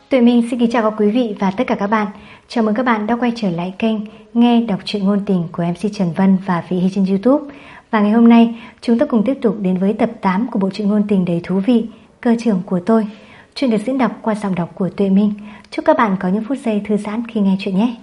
Tụi mình xin kính chào các quý vị và tất cả các bạn. Chào mừng các bạn đã quay trở lại kênh Nghe đọc truyện ngôn tình của MC Trần Vân và Vị Hy trên YouTube. Và ngày hôm nay chúng ta cùng tiếp tục đến với tập 8 của bộ truyện ngôn tình đầy thú vị Cơ trưởng của tôi. Chuyện được diễn đọc qua giọng đọc của Tuệ Minh. Chúc các bạn có những phút giây thư giãn khi nghe chuyện nhé.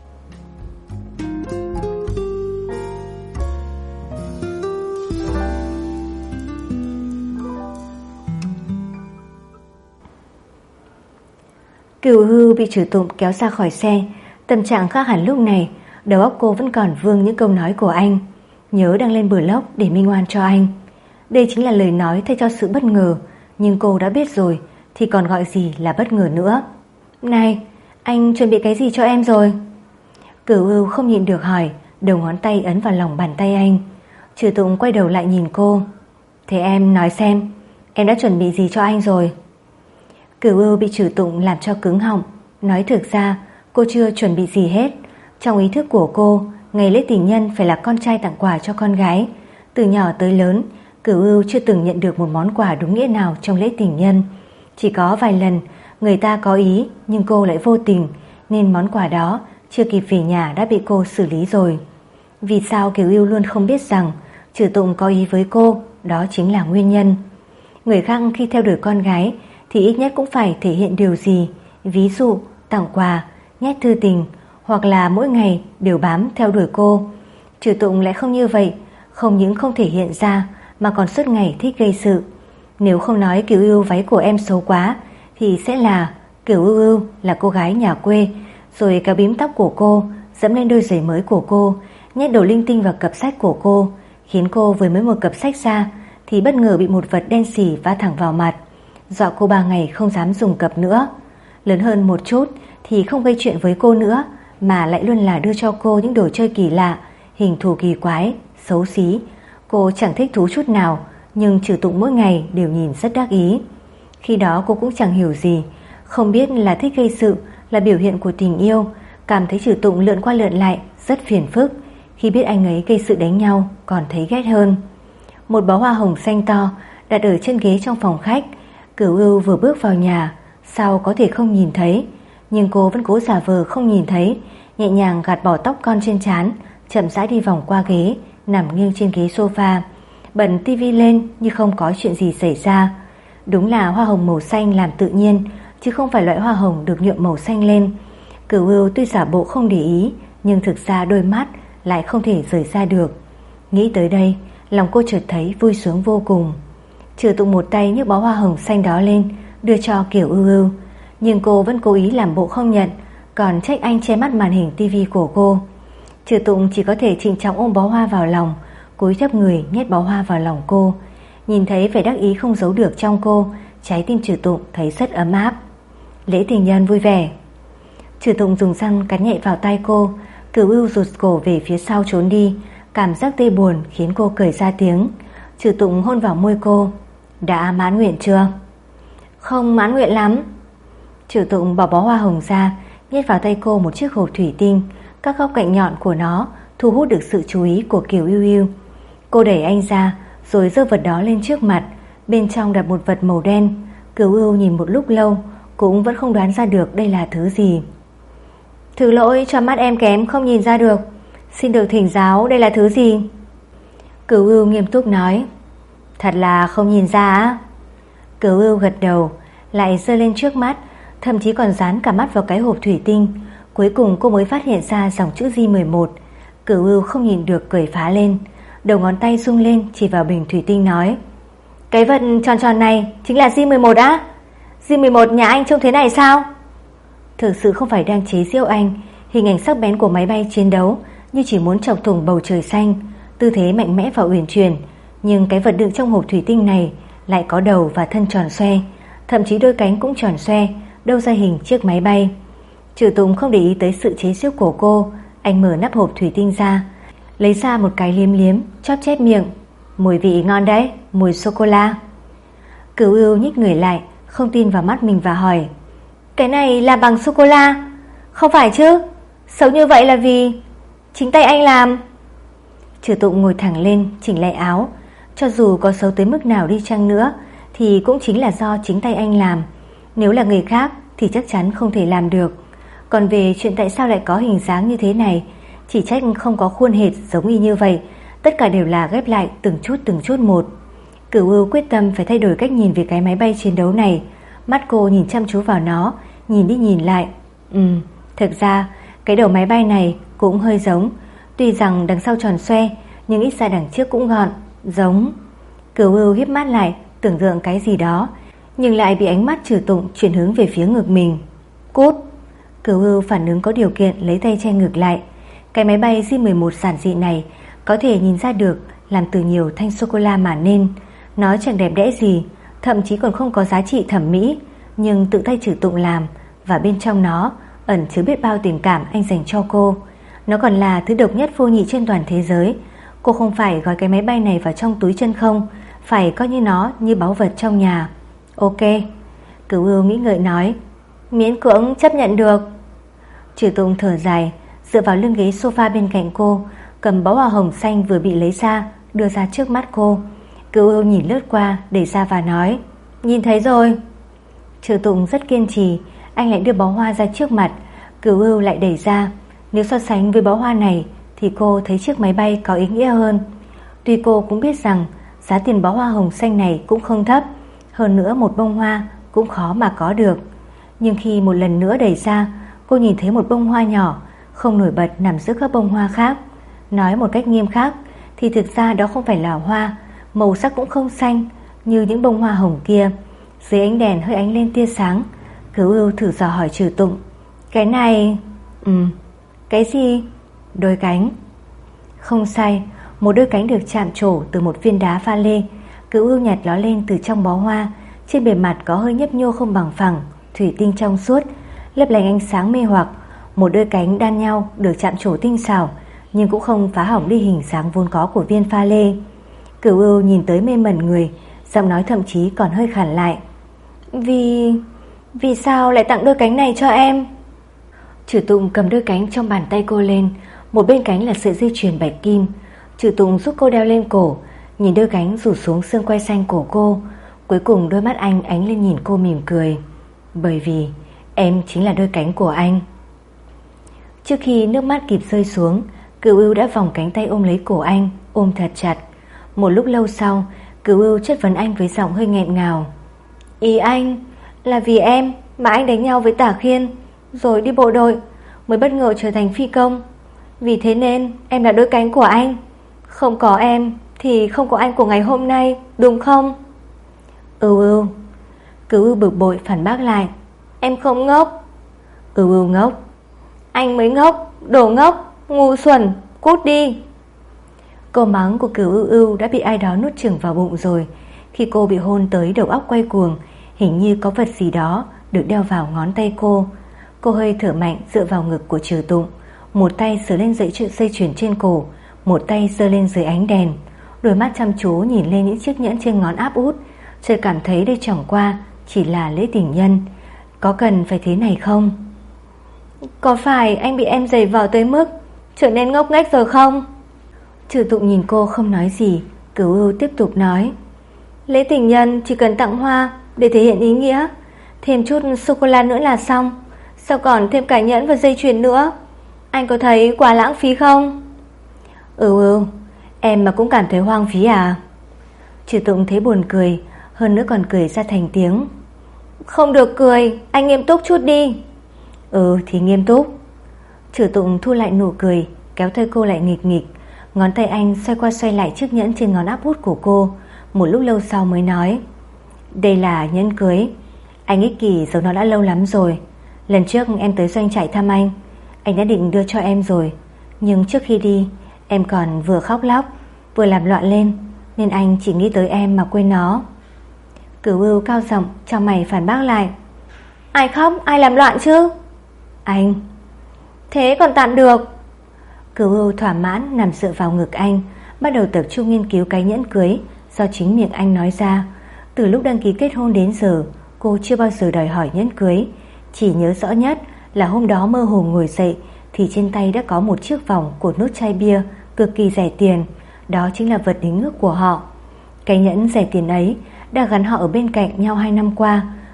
Cửu Hưu bị Trử Tụng kéo ra khỏi xe, tâm trạng khác hẳn lúc này. Đầu óc cô vẫn còn vương những câu nói của anh, nhớ đăng lên blog để minh oan cho anh. Đây chính là lời nói thay cho sự bất ngờ, nhưng cô đã biết rồi thì còn gọi gì là bất ngờ nữa. Này, anh chuẩn bị cái gì cho em rồi? Cửu Hưu không nhịn được hỏi, đầu ngón tay ấn vào lòng bàn tay anh. Trử Tụng quay đầu lại nhìn cô. Thế em nói xem, em đã chuẩn bị gì cho anh rồi? Cửu Ưu bị Trử Tụng làm cho cứng họng, nói thực ra cô chưa chuẩn bị gì hết. Trong ý thức của cô, ngày lễ tình nhân phải là con trai tặng quà cho con gái. Từ nhỏ tới lớn, Cửu Ưu chưa từng nhận được một món quà đúng nghĩa nào trong lễ tình nhân. Chỉ có vài lần người ta có ý nhưng cô lại vô tình, nên món quà đó chưa kịp về nhà đã bị cô xử lý rồi. Vì sao Cửu Ưu luôn không biết rằng Trử Tụng có ý với cô, đó chính là nguyên nhân. Người khác khi theo đuổi con gái thì ít nhất cũng phải thể hiện điều gì, ví dụ tặng quà, nhét thư tình, hoặc là mỗi ngày đều bám theo đuổi cô. Trử Tụng lại không như vậy, không những không thể hiện ra mà còn suốt ngày thích gây sự. Nếu không nói Cửu Ưu váy của em xấu quá thì sẽ là Cửu Ưu là cô gái nhà quê, rồi cả bím tóc của cô, dẫm lên đôi giày mới của cô, nhét đồ linh tinh vào cặp sách của cô, khiến cô vừa mới một cặp sách ra thì bất ngờ bị một vật đen xỉ vá thẳng vào mặt, dọa cô 3 ngày không dám dùng cặp nữa. Lớn hơn một chút thì không gây chuyện với cô nữa, mà lại luôn là đưa cho cô những đồ chơi kỳ lạ, hình thù kỳ quái, xấu xí. Cô chẳng thích thú chút nào, nhưng Trử Tụng mỗi ngày đều nhìn rất đắc ý. Khi đó cô cũng chẳng hiểu gì, không biết là thích gây sự là biểu hiện của tình yêu, cảm thấy Trử Tụng lượn qua lượn lại rất phiền phức. Khi biết anh ấy gây sự đánh nhau còn thấy ghét hơn. Một bó hoa hồng xanh to đặt ở trên ghế trong phòng khách. Cửu Ưu vừa bước vào nhà, sao có thể không nhìn thấy, nhưng cô vẫn cố giả vờ không nhìn thấy, nhẹ nhàng gạt bỏ tóc con trên trán, chậm rãi đi vòng qua ghế, nằm nghiêng trên ghế sofa, bật tivi lên như không có chuyện gì xảy ra. Đúng là hoa hồng màu xanh làm tự nhiên, chứ không phải loại hoa hồng được nhuộm màu xanh lên. Cửu Ưu tuy giả bộ không để ý, nhưng thực ra đôi mắt lại không thể rời ra được. Nghĩ tới đây, lòng cô chợt thấy vui sướng vô cùng. Trử Tụng một tay nhấc bó hoa hồng xanh đó lên, đưa cho Cửu Ưu, nhưng cô vẫn cố ý làm bộ không nhận, còn trách anh che mắt màn hình tivi của cô. Trử Tụng chỉ có thể trịnh trọng ôm bó hoa vào lòng, cúi thấp người nhét bó hoa vào lòng cô. Nhìn thấy vẻ đắc ý không giấu được trong cô, trái tim Trử Tụng thấy rất ấm áp. Lễ tình nhân vui vẻ. Trử Tụng dùng răng cắn nhẹ vào tay cô. Cửu Ưu rụt cổ về phía sau trốn đi, cảm giác tê buồn khiến cô cười ra tiếng. Trử Tụng hôn vào môi cô. Đã mãn nguyện chưa? Không mãn nguyện lắm. Trử Tụng bỏ bó hoa hồng ra, nhét vào tay cô một chiếc hộp thủy tinh. Các góc cạnh nhọn của nó thu hút được sự chú ý của Cửu Ưu. Cô đẩy anh ra rồi giơ vật đó lên trước mặt. Bên trong đặt một vật màu đen. Cửu Ưu nhìn một lúc lâu cũng vẫn không đoán ra được đây là thứ gì. Thứ lỗi cho mắt em kém không nhìn ra được, xin được thỉnh giáo đây là thứ gì? Cửu Ưu nghiêm túc nói. Thật là không nhìn ra á? Cửu Ưu gật đầu, lại giơ lên trước mắt, thậm chí còn dán cả mắt vào cái hộp thủy tinh. Cuối cùng cô mới phát hiện ra dòng chữ J11. Cửu Ưu không nhìn được cười phá lên, đầu ngón tay rung lên chỉ vào bình thủy tinh nói. Cái vật tròn tròn này chính là J11 á? J11 nhà anh trông thế này sao? Thực sự không phải đang chế giễu anh, hình ảnh sắc bén của máy bay chiến đấu như chỉ muốn chọc thủng bầu trời xanh, tư thế mạnh mẽ và uyển chuyển. Nhưng cái vật đựng trong hộp thủy tinh này lại có đầu và thân tròn xoe, thậm chí đôi cánh cũng tròn xoe, đâu ra hình chiếc máy bay. Trử Tụng không để ý tới sự chế giễu của cô. Anh mở nắp hộp thủy tinh ra, lấy ra một cái liếm liếm, chóp chép miệng. Mùi vị ngon đấy, mùi sô-cô-la. Cửu Ưu nhích người lại, không tin vào mắt mình và hỏi. Cái này là bằng sô-cô-la? Không phải chứ? Xấu như vậy là vì chính tay anh làm. Trử Tụng ngồi thẳng lên, chỉnh lại áo. Cho dù có xấu tới mức nào đi chăng nữa thì cũng chính là do chính tay anh làm. Nếu là người khác thì chắc chắn không thể làm được. Còn về chuyện tại sao lại có hình dáng như thế này, chỉ trách không có khuôn hệt giống y như vậy, tất cả đều là ghép lại từng chút một. Cửu Ưu quyết tâm phải thay đổi cách nhìn về cái máy bay chiến đấu này. Mắt cô nhìn chăm chú vào nó, nhìn đi nhìn lại. Thực ra cái đầu máy bay này cũng hơi giống, tuy rằng đằng sau tròn xoe nhưng ít ra đằng trước cũng gọn, giống. Cửu Ưu híp mắt lại tưởng tượng cái gì đó, nhưng lại bị ánh mắt Trừ Tụng chuyển hướng về phía ngực mình. Cút! Cửu Ưu phản ứng có điều kiện lấy tay che ngực lại. Cái máy bay J-11 giản dị này có thể nhìn ra được làm từ nhiều thanh sô-cô-la mà nên. Nó chẳng đẹp đẽ gì, thậm chí còn không có giá trị thẩm mỹ, nhưng tự tay Trừ Tụng làm, và bên trong nó ẩn chứa biết bao tình cảm anh dành cho cô. Nó còn là thứ độc nhất vô nhị trên toàn thế giới. Cô không phải gói cái máy bay này vào trong túi chân không, phải coi như nó như báu vật trong nhà. Ok, Cửu Ưu nghĩ ngợi nói, miễn cưỡng chấp nhận được. Trừ Tụng thở dài, dựa vào lưng ghế sofa bên cạnh cô, cầm bó hoa hồng xanh vừa bị lấy ra, đưa ra trước mắt cô. Cửu Ưu nhìn lướt qua, đẩy ra và nói, nhìn thấy rồi. Trừ Tụng rất kiên trì, anh lại đưa bó hoa ra trước mặt. Cửu Ưu lại đẩy ra. Nếu so sánh với bó hoa này thì cô thấy chiếc máy bay có ý nghĩa hơn. Tuy cô cũng biết rằng giá tiền bó hoa hồng xanh này cũng không thấp, hơn nữa một bông hoa cũng khó mà có được. Nhưng khi một lần nữa đẩy ra, cô nhìn thấy một bông hoa nhỏ, không nổi bật nằm giữa các bông hoa khác. Nói một cách nghiêm khắc thì thực ra đó không phải là hoa, màu sắc cũng không xanh như những bông hoa hồng kia. Dưới ánh đèn hơi ánh lên tia sáng. Cửu Ưu thử dò hỏi Trừ Tụng, cái này... Cái gì? Đôi cánh. Không sai, một đôi cánh được chạm trổ từ một viên đá pha lê. Cửu Ưu nhặt nó lên từ trong bó hoa. Trên bề mặt có hơi nhấp nhô không bằng phẳng, thủy tinh trong suốt, lấp lánh ánh sáng mê hoặc. Một đôi cánh đan nhau được chạm trổ tinh xảo, nhưng cũng không phá hỏng đi hình dáng vốn có của viên pha lê. Cửu Ưu nhìn tới mê mẩn người, giọng nói thậm chí còn hơi khản lại. Vì sao lại tặng đôi cánh này cho em? Trừ Tụng cầm đôi cánh trong bàn tay cô lên, một bên cánh là sợi dây chuyền bạch kim. Trừ Tụng giúp cô đeo lên cổ, nhìn đôi cánh rủ xuống xương quai xanh cổ cô. Cuối cùng đôi mắt anh ánh lên nhìn cô mỉm cười. Bởi vì em chính là đôi cánh của anh. Trước khi nước mắt kịp rơi xuống, Cửu Ưu đã vòng cánh tay ôm lấy cổ anh, ôm thật chặt. Một lúc lâu sau, Cửu Ưu chất vấn anh với giọng hơi nghẹn ngào. Ý anh là vì em mà anh đánh nhau với Tả Khiên, rồi đi bộ đội, mới bất ngờ trở thành phi công. Vì thế nên em là đôi cánh của anh. Không có em thì không có anh của ngày hôm nay, đúng không? Ưu. Cửu Ưu bực bội phản bác lại. Em không ngốc. Ưu ngốc. Anh mới ngốc, đồ ngốc, ngu xuẩn, cút đi. Câu mắng của Cửu Ưu đã bị ai đó nuốt chửng vào bụng rồi. Khi cô bị hôn tới đầu óc quay cuồng, hình như có vật gì đó được đeo vào ngón tay cô. Cô hơi thở mạnh dựa vào ngực của Trừ Tụng, một tay sờ lên dây chuyền trên cổ, một tay giơ lên dưới ánh đèn. Đôi mắt chăm chú nhìn lên những chiếc nhẫn trên ngón áp út, chợt cảm thấy đây chẳng qua chỉ là lễ tình nhân. Có cần phải thế này không? Có phải anh bị em giày vò tới mức trở nên ngốc nghếch rồi không? Trừ Tụng nhìn cô không nói gì. Cửu Ưu tiếp tục nói, lễ tình nhân chỉ cần tặng hoa để thể hiện ý nghĩa, thêm chút sô-cô-la nữa là xong. Sao còn thêm cả nhẫn và dây chuyền nữa? Anh có thấy quá lãng phí không? Em mà cũng cảm thấy hoang phí à? Trừ Tụng thấy buồn cười, hơn nữa còn cười ra thành tiếng. Không được cười, anh nghiêm túc chút đi. Thì nghiêm túc. Trừ Tụng thu lại nụ cười, kéo tay cô lại nghịch nghịch. Ngón tay anh xoay qua xoay lại chiếc nhẫn trên ngón áp út của cô. Một lúc lâu sau mới nói, đây là nhẫn cưới. Anh ích kỷ giấu nó đã lâu lắm rồi. Lần trước em tới doanh trại thăm anh đã định đưa cho em rồi. Nhưng trước khi đi, em còn vừa khóc lóc vừa làm loạn lên, nên anh chỉ nghĩ tới em mà quên nó. Cửu Ưu cao giọng trong mày phản bác lại. Ai khóc, ai làm loạn chứ? Anh. Thế còn tạm được. Cửu Ưu thỏa mãn nằm dựa vào ngực anh, bắt đầu tập trung nghiên cứu cái nhẫn cưới do chính miệng anh nói ra. Từ lúc đăng ký kết hôn đến giờ, cô chưa bao giờ đòi hỏi nhẫn cưới. Chỉ nhớ rõ nhất là hôm đó mơ hồ ngồi dậy thì trên tay đã có một chiếc vòng của nốt chai bia cực kỳ rẻ tiền. Đó chính là vật đính ước của họ. Cái nhẫn rẻ tiền ấy đã gắn họ ở bên cạnh nhau 2 năm qua.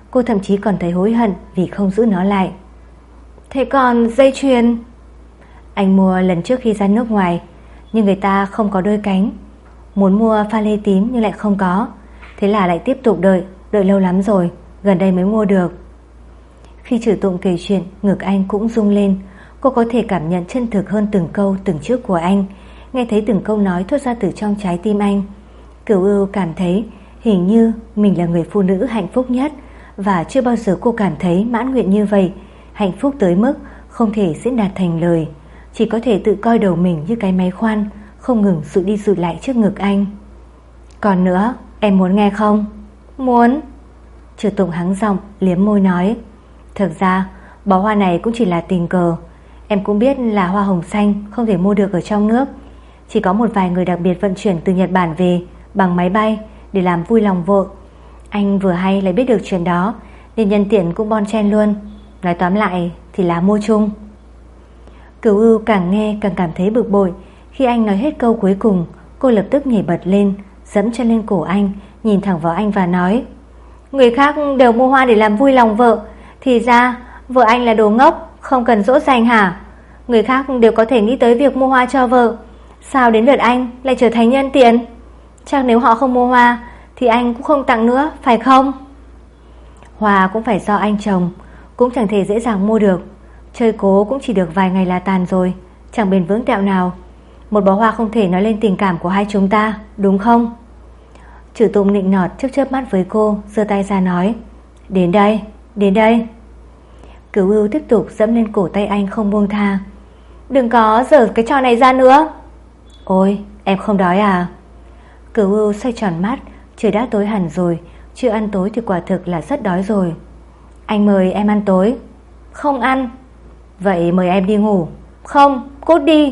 Cô thậm chí còn thấy hối hận vì không giữ nó lại. Thế còn dây chuyền? Anh mua lần trước khi ra nước ngoài, nhưng người ta không có đôi cánh. Muốn mua pha lê tím nhưng lại không có. Thế là lại tiếp tục đợi lâu lắm rồi, gần đây mới mua được. Khi Trử Tụng kể chuyện, ngực anh cũng rung lên. Cô có thể cảm nhận chân thực hơn từng câu từng chữ của anh, nghe thấy từng câu nói thốt ra từ trong trái tim anh. Cửu Ưu cảm thấy hình như mình là người phụ nữ hạnh phúc nhất, và chưa bao giờ cô cảm thấy mãn nguyện như vậy, hạnh phúc tới mức không thể diễn đạt thành lời, chỉ có thể tự coi đầu mình như cái máy khoan, không ngừng dụi đi dụi lại trước ngực anh. Còn nữa, em muốn nghe không? Muốn. Trử Tụng hắng giọng, liếm môi nói. Thực ra, bó hoa này cũng chỉ là tình cờ. Em cũng biết là hoa hồng xanh không thể mua được ở trong nước, chỉ có một vài người đặc biệt vận chuyển từ Nhật Bản về bằng máy bay để làm vui lòng vợ. Anh vừa hay lại biết được chuyện đó, nên nhân tiện cũng bon chen luôn. Nói tóm lại thì là mua chung. Cửu Ưu càng nghe càng cảm thấy bực bội. Khi anh nói hết câu cuối cùng, cô lập tức nhảy bật lên, giẫm chân lên cổ anh, nhìn thẳng vào anh và nói: Người khác đều mua hoa để làm vui lòng vợ, thì ra vợ anh là đồ ngốc, không cần dỗ dành hả? Người khác đều có thể nghĩ tới việc mua hoa cho vợ, sao đến lượt anh lại trở thành nhân tiện? Chắc nếu họ không mua hoa thì anh cũng không tặng nữa, phải không? Hoa cũng phải do anh trồng, cũng chẳng thể dễ dàng mua được. Chơi cố cũng chỉ được vài ngày là tàn rồi, chẳng bền vững tẹo nào. Một bó hoa không thể nói lên tình cảm của hai chúng ta, đúng không? Trử Tụng nịnh nọt chớp mắt với cô, giơ tay ra nói: Đến đây, đến đây. Cửu Ưu tiếp tục dẫm lên cổ tay anh không buông tha. Đừng có giở cái trò này ra nữa. Ôi, em không đói à? Cửu Ưu xoay tròn mắt. Trời đã tối hẳn rồi, chưa ăn tối thì quả thực là rất đói rồi. Anh mời em ăn tối. Không ăn. Vậy mời em đi ngủ. Không, cút đi.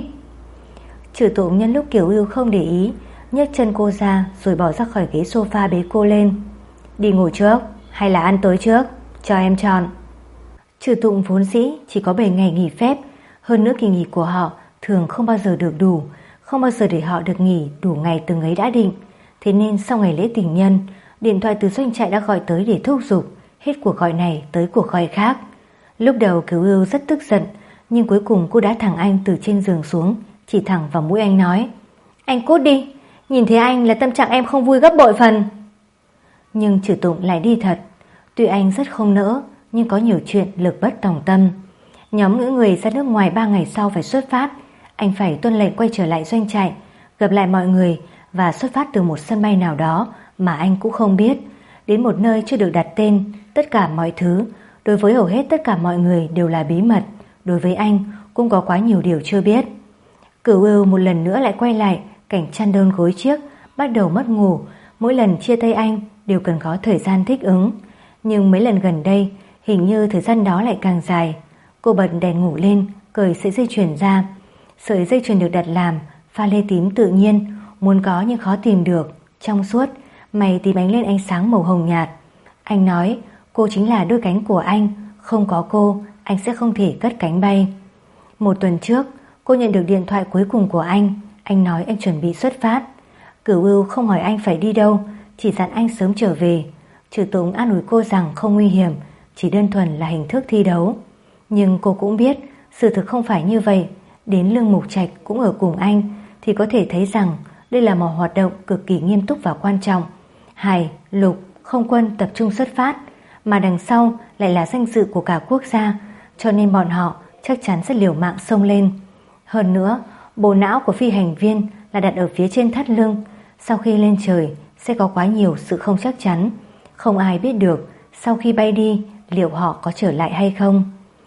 Trử Tụng nhân lúc Cửu Ưu không để ý, nhấc chân cô ra rồi bỏ ra khỏi ghế sofa bế cô lên. Đi ngủ trước hay là ăn tối trước, cho em chọn. Trử Tụng vốn dĩ chỉ có 7 ngày nghỉ phép, hơn nữa kỳ nghỉ của họ thường không bao giờ được đủ, không bao giờ để họ được nghỉ đủ ngày từng ấy đã định. Thế nên sau ngày lễ tình nhân, điện thoại từ doanh trại đã gọi tới để thúc giục, hết cuộc gọi này tới cuộc gọi khác. Lúc đầu Cửu Ưu rất tức giận, nhưng cuối cùng cô đá thẳng anh từ trên giường xuống, chỉ thẳng vào mũi anh nói: Anh cút đi, nhìn thấy anh là tâm trạng em không vui gấp bội phần. Nhưng Trử Tụng lại đi thật. Tuy anh rất không nỡ, nhưng có nhiều chuyện lực bất tòng tâm. Nhóm những người ra nước ngoài 3 ngày sau phải xuất phát. Anh phải tuân lệnh quay trở lại doanh trại, gặp lại mọi người và xuất phát từ một sân bay nào đó mà anh cũng không biết, đến một nơi chưa được đặt tên. Tất cả mọi thứ đối với hầu hết tất cả mọi người đều là bí mật. Đối với anh cũng có quá nhiều điều chưa biết. Cửu Ưu một lần nữa lại quay lại cảnh chăn đơn gối chiếc, bắt đầu mất ngủ. Mỗi lần chia tay anh đều cần có thời gian thích ứng, nhưng mấy lần gần đây hình như thời gian đó lại càng dài. Cô bật đèn ngủ lên, cởi sợi dây chuyền ra. Sợi dây chuyền được đặt làm pha lê tím tự nhiên, muốn có nhưng khó tìm được, trong suốt, mày tìm ánh lên ánh sáng màu hồng nhạt. Anh nói cô chính là đôi cánh của anh, không có cô anh sẽ không thể cất cánh bay. Một tuần trước cô nhận được điện thoại cuối cùng của anh nói anh chuẩn bị xuất phát. Cửu Ưu không hỏi anh phải đi đâu, chỉ dặn anh sớm trở về. Trử Tụng an ủi cô rằng không nguy hiểm, chỉ đơn thuần là hình thức thi đấu. Nhưng cô cũng biết sự thực không phải như vậy. Đến Lương Mục Trạch cũng ở cùng anh thì có thể thấy rằng đây là một hoạt động cực kỳ nghiêm túc và quan trọng. Hải, Lục, Không quân tập trung xuất phát, mà đằng sau lại là danh dự của cả quốc gia, cho nên bọn họ chắc chắn sẽ liều mạng xông lên. Hơn nữa, bộ não của phi hành viên là đặt ở phía trên thắt lưng. Sau khi lên trời sẽ có quá nhiều sự không chắc chắn. Không ai biết được sau khi bay đi liệu họ có trở lại hay không.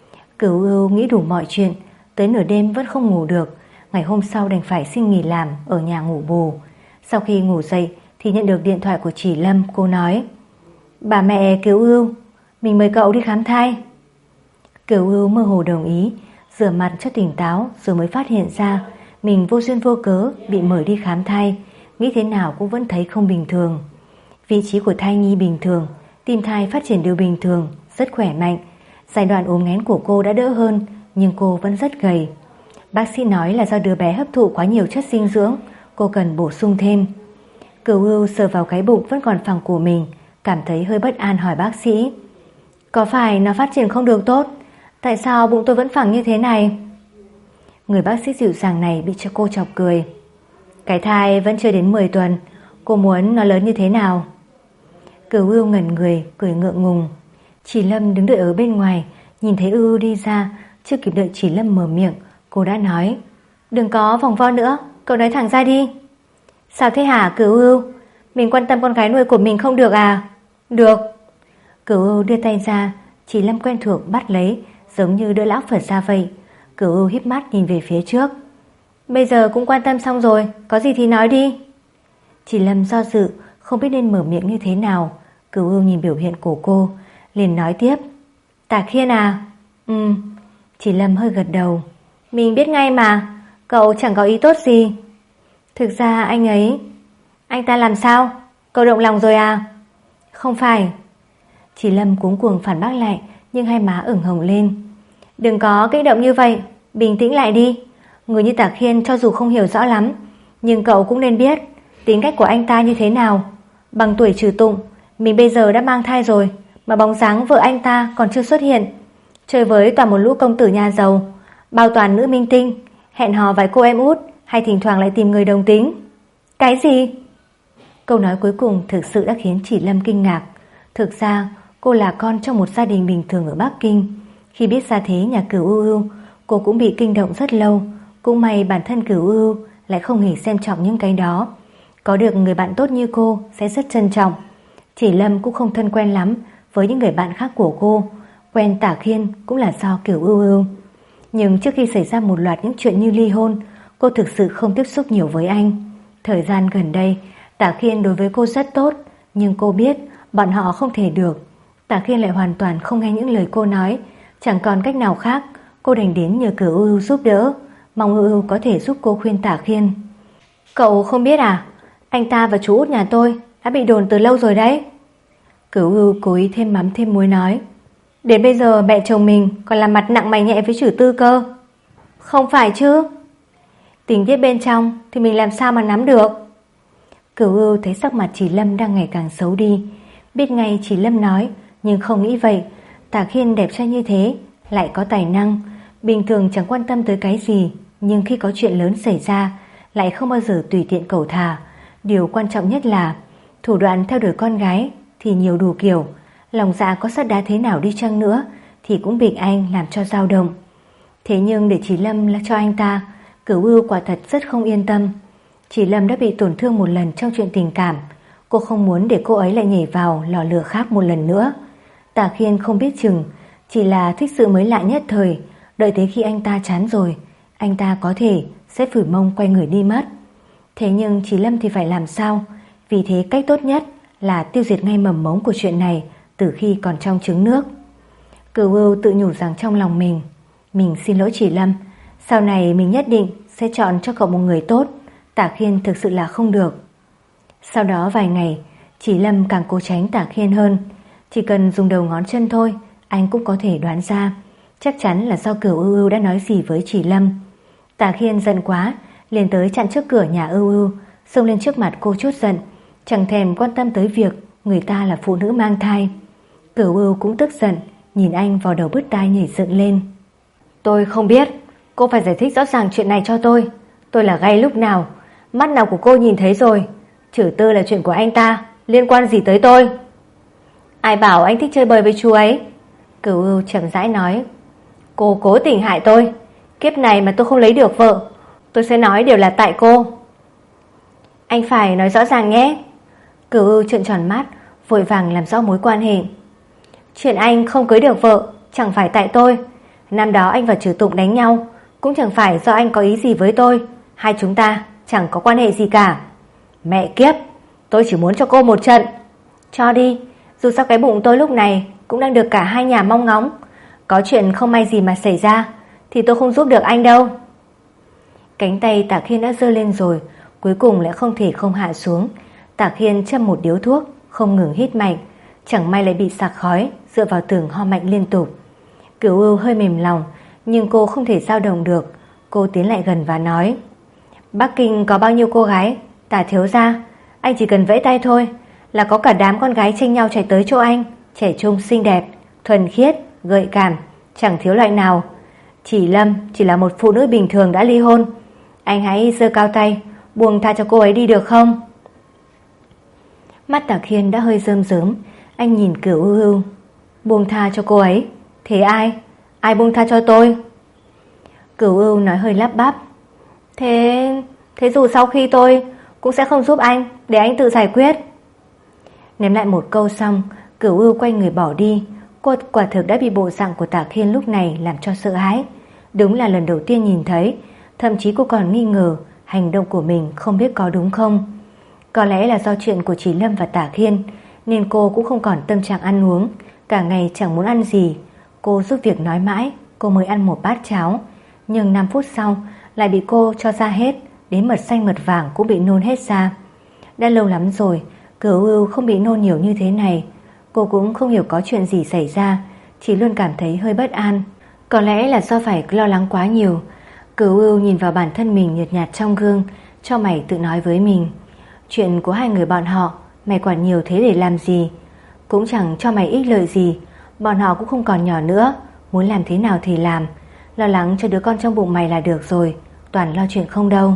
Cửu Ưu nghĩ đủ mọi chuyện, tới nửa đêm vẫn không ngủ được. Ngày hôm sau đành phải xin nghỉ làm ở nhà ngủ bù. Sau khi ngủ dậy thì nhận được điện thoại của Chỉ Lâm. Cô nói: Bà mẹ Cửu Ưu, mình mời cậu đi khám thai. Cửu Ưu mơ hồ đồng ý, rửa mặt cho tỉnh táo rồi mới phát hiện ra mình vô duyên vô cớ bị mời đi khám thai. Nghĩ thế nào cũng vẫn thấy không bình thường. Vị trí của thai nhi bình thường, tim thai phát triển đều bình thường, rất khỏe mạnh. Giai đoạn ốm nghén của cô đã đỡ hơn, nhưng cô vẫn rất gầy. Bác sĩ nói là do đứa bé hấp thụ quá nhiều chất dinh dưỡng, cô cần bổ sung thêm. Cửu Ưu sờ vào cái bụng vẫn còn phẳng của mình, cảm thấy hơi bất an hỏi bác sĩ: Có phải nó phát triển không được tốt? Tại sao bụng tôi vẫn phẳng như thế này? Người bác sĩ dịu dàng này bị cho cô chọc cười. Cái thai vẫn chưa đến 10 tuần, cô muốn nó lớn như thế nào? Cửu Ưu ngẩn người, cười ngượng ngùng. Chỉ Lâm đứng đợi ở bên ngoài, nhìn thấy Ưu đi ra, chưa kịp đợi Chỉ Lâm mở miệng, cô đã nói: đừng có vòng vo nữa, cậu nói thẳng ra đi. Sao thế hả Cửu Ưu? Mình quan tâm con gái nuôi của mình không được à? Được. Cửu Ưu đưa tay ra, Chỉ Lâm quen thuộc bắt lấy, giống như đỡ lão Phật ra vậy. Cửu Ưu híp mắt nhìn về phía trước. Bây giờ cũng quan tâm xong rồi, có gì thì nói đi. Chỉ Lâm do dự, không biết nên mở miệng như thế nào. Cửu Ưu nhìn biểu hiện của cô, liền nói tiếp: Tả Khiên à? Chỉ Lâm hơi gật đầu. Mình biết ngay mà, cậu chẳng có ý tốt gì. Thực ra anh ta làm sao? Cậu động lòng rồi à? Không phải. Chỉ Lâm cuống cuồng phản bác lại, nhưng hai má ửng hồng lên. Đừng có kích động như vậy, bình tĩnh lại đi. Người như Tả Khiên cho dù không hiểu rõ lắm, nhưng cậu cũng nên biết tính cách của anh ta như thế nào. Bằng tuổi trừ tụng, mình bây giờ đã mang thai rồi, mà bóng dáng vợ anh ta còn chưa xuất hiện. Chơi với toàn một lũ công tử nhà giàu, bao toàn nữ minh tinh, hẹn hò vài cô em út, hay thỉnh thoảng lại tìm người đồng tính. Cái gì? Câu nói cuối cùng thực sự đã khiến Chỉ Lâm kinh ngạc. Thực ra cô là con trong một gia đình bình thường ở Bắc Kinh. Khi biết ra thế nhà Cửu Ưu, cô cũng bị kinh động rất lâu. Cũng may bản thân Cửu Ưu lại không hề xem trọng những cái đó. Có được người bạn tốt như cô sẽ rất trân trọng. Chỉ Lâm cũng không thân quen lắm với những người bạn khác của cô. Quen Tả Khiên cũng là do Cửu Ưu. Nhưng trước khi xảy ra một loạt những chuyện như ly hôn, cô thực sự không tiếp xúc nhiều với anh. Thời gian gần đây, Tả Khiên đối với cô rất tốt, nhưng cô biết bọn họ không thể được. Tả Khiên lại hoàn toàn không nghe những lời cô nói. Chẳng còn cách nào khác, cô đành đến nhờ Cửu Ưu giúp đỡ, mong Ưu có thể giúp cô khuyên Tả Khiên. Cậu không biết à? Anh ta và chú út nhà tôi đã bị đồn từ lâu rồi đấy. Cửu Ưu cố ý thêm mắm thêm muối nói. Đến bây giờ mẹ chồng mình còn làm mặt nặng mày nhẹ với Trử Tư cơ. Không phải chứ? Tình tiết bên trong thì mình làm sao mà nắm được? Cửu Ưu thấy sắc mặt Chỉ Lâm đang ngày càng xấu đi, biết ngay Chỉ Lâm nói, nhưng không nghĩ vậy. Tả Khiên đẹp trai như thế, lại có tài năng, bình thường chẳng quan tâm tới cái gì, nhưng khi có chuyện lớn xảy ra lại không bao giờ tùy tiện cẩu thả. Điều quan trọng nhất là thủ đoạn theo đuổi con gái thì nhiều đủ kiểu. Lòng dạ có sắt đá thế nào đi chăng nữa thì cũng bị anh làm cho dao động. Thế nhưng để Chỉ Lâm là cho anh ta, Cửu Ưu quả thật rất không yên tâm. Chỉ Lâm đã bị tổn thương một lần trong chuyện tình cảm, cô không muốn để cô ấy lại nhảy vào lò lửa khác một lần nữa. Tả Khiên không biết chừng chỉ là thích sự mới lạ nhất thời, đợi tới khi anh ta chán rồi, anh ta có thể sẽ phủi mông quay người đi mất. Thế nhưng Chỉ Lâm thì phải làm sao? Vì thế cách tốt nhất là tiêu diệt ngay mầm mống của chuyện này từ khi còn trong trứng nước. Cửu Ưu tự nhủ rằng trong lòng mình xin lỗi Chỉ Lâm, sau này mình nhất định sẽ chọn cho cậu một người tốt. Tả Khiên thực sự là không được. Sau đó vài ngày, Chỉ Lâm càng cố tránh Tả Khiên hơn. Chỉ cần dùng đầu ngón chân thôi, anh cũng có thể đoán ra chắc chắn là do Cửu Ưu đã nói gì với Chỉ Lâm. Tả Khiên giận quá, liền tới chặn trước cửa nhà Ưu, xông lên trước mặt cô chút giận, chẳng thèm quan tâm tới việc người ta là phụ nữ mang thai. Cửu Ưu cũng tức giận, nhìn anh vào đầu bứt tai nhảy dựng lên. Tôi không biết, cô phải giải thích rõ ràng chuyện này cho tôi. Tôi là gay lúc nào, mắt nào của cô nhìn thấy rồi. Trử Tư là chuyện của anh ta, liên quan gì tới tôi? Ai bảo anh thích chơi bời với chú ấy? Cửu Ưu chậm rãi nói. Cô cố tình hại tôi, kiếp này mà tôi không lấy được vợ, tôi sẽ nói đều là tại cô. Anh phải nói rõ ràng nhé. Cửu Ưu trợn tròn mắt, vội vàng làm rõ mối quan hệ. Chuyện anh không cưới được vợ chẳng phải tại tôi. Năm đó anh và Trử Tụng đánh nhau cũng chẳng phải do anh có ý gì với tôi. Hai chúng ta chẳng có quan hệ gì cả. Mẹ kiếp, tôi chỉ muốn cho cô một trận. Cho đi, dù sao cái bụng tôi lúc này cũng đang được cả hai nhà mong ngóng. Có chuyện không may gì mà xảy ra thì tôi không giúp được anh đâu. Cánh tay Tả Khiên đã giơ lên rồi, cuối cùng lại không thể không hạ xuống. Tả Khiên châm một điếu thuốc, không ngừng hít mạnh, chẳng may lại bị sặc khói, dựa vào tường ho mạnh liên tục. Cửu Ưu hơi mềm lòng, nhưng cô không thể dao động được. Cô tiến lại gần và nói. Bắc Kinh có bao nhiêu cô gái, Tả thiếu gia, anh chỉ cần vẫy tay thôi là có cả đám con gái tranh nhau chạy tới chỗ anh, trẻ trung xinh đẹp, thuần khiết, gợi cảm, chẳng thiếu loại nào. Chỉ Lâm chỉ là một phụ nữ bình thường đã ly hôn. Anh hãy giơ cao tay, buông tha cho cô ấy đi được không? Mắt Tả Khiên đã hơi rơm rớm. Anh nhìn Cửu Ưu Ưu. Buông tha cho cô ấy? Thế ai? Ai buông tha cho tôi? Cửu Ưu nói hơi lắp bắp. Thế dù sau khi tôi cũng sẽ không giúp anh, để anh tự giải quyết. Ném lại một câu xong, Cửu Ưu quay người bỏ đi. Cô quả thực đã bị bộ dạng của Tả Khiên lúc này làm cho sợ hãi. Đúng là lần đầu tiên nhìn thấy. Thậm chí cô còn nghi ngờ hành động của mình không biết có đúng không. Có lẽ là do chuyện của Chỉ Lâm và Tả Khiên nên cô cũng không còn tâm trạng ăn uống. Cả ngày chẳng muốn ăn gì. Cô giúp việc nói mãi, cô mới ăn một bát cháo. Nhưng 5 phút sau lại bị cô cho ra hết. Đến mật xanh mật vàng cũng bị nôn hết ra. Đã lâu lắm rồi Cửu Ưu không bị nôn nhiều như thế này. Cô cũng không hiểu có chuyện gì xảy ra, chỉ luôn cảm thấy hơi bất an. Có lẽ là do phải lo lắng quá nhiều. Cửu Ưu nhìn vào bản thân mình nhợt nhạt trong gương, cho mày tự nói với mình. Chuyện của hai người bọn họ mày quản nhiều thế để làm gì? Cũng chẳng cho mày ích lợi gì. Bọn họ cũng không còn nhỏ nữa, muốn làm thế nào thì làm. Lo lắng cho đứa con trong bụng mày là được rồi, toàn lo chuyện không đâu.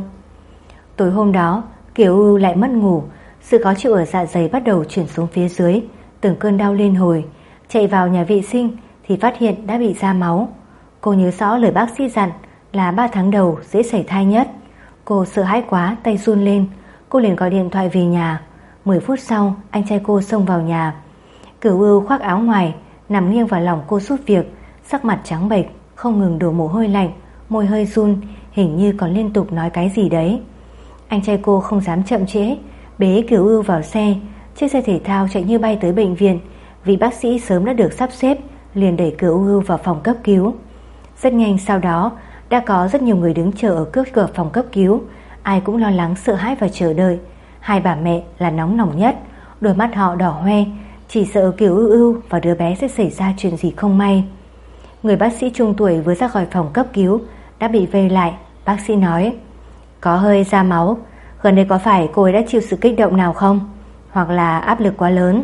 Tối hôm đó Kiều Ưu lại mất ngủ. Sự khó chịu ở dạ dày bắt đầu chuyển xuống phía dưới. Từng cơn đau lên hồi. Chạy vào nhà vệ sinh thì phát hiện đã bị ra máu. Cô nhớ rõ lời bác sĩ dặn là 3 tháng đầu dễ sảy thai nhất. Cô sợ hãi quá, tay run lên. Cô liền gọi điện thoại về nhà. 10 phút sau anh trai cô xông vào nhà. Cửu Ưu khoác áo ngoài, nằm nghiêng vào lòng cô giúp việc. Sắc mặt trắng bệch, không ngừng đổ mồ hôi lạnh, môi hơi run, hình như còn liên tục nói cái gì đấy. Anh trai cô không dám chậm trễ, bế Cửu Ưu vào xe. Chiếc xe thể thao chạy như bay tới bệnh viện. Vì bác sĩ sớm đã được sắp xếp, liền đẩy Cửu Ưu vào phòng cấp cứu. Rất nhanh sau đó đã có rất nhiều người đứng chờ ở trước cửa phòng cấp cứu. Ai cũng lo lắng sợ hãi và chờ đợi. Hai bà mẹ là nóng lòng nhất, đôi mắt họ đỏ hoe, chỉ sợ Cửu Ưu Ưu và đứa bé sẽ xảy ra chuyện gì không may. Người bác sĩ trung tuổi vừa ra khỏi phòng cấp cứu đã bị vây lại. Bác sĩ nói: có hơi ra máu. Gần đây có phải cô ấy đã chịu sự kích động nào không? Hoặc là áp lực quá lớn?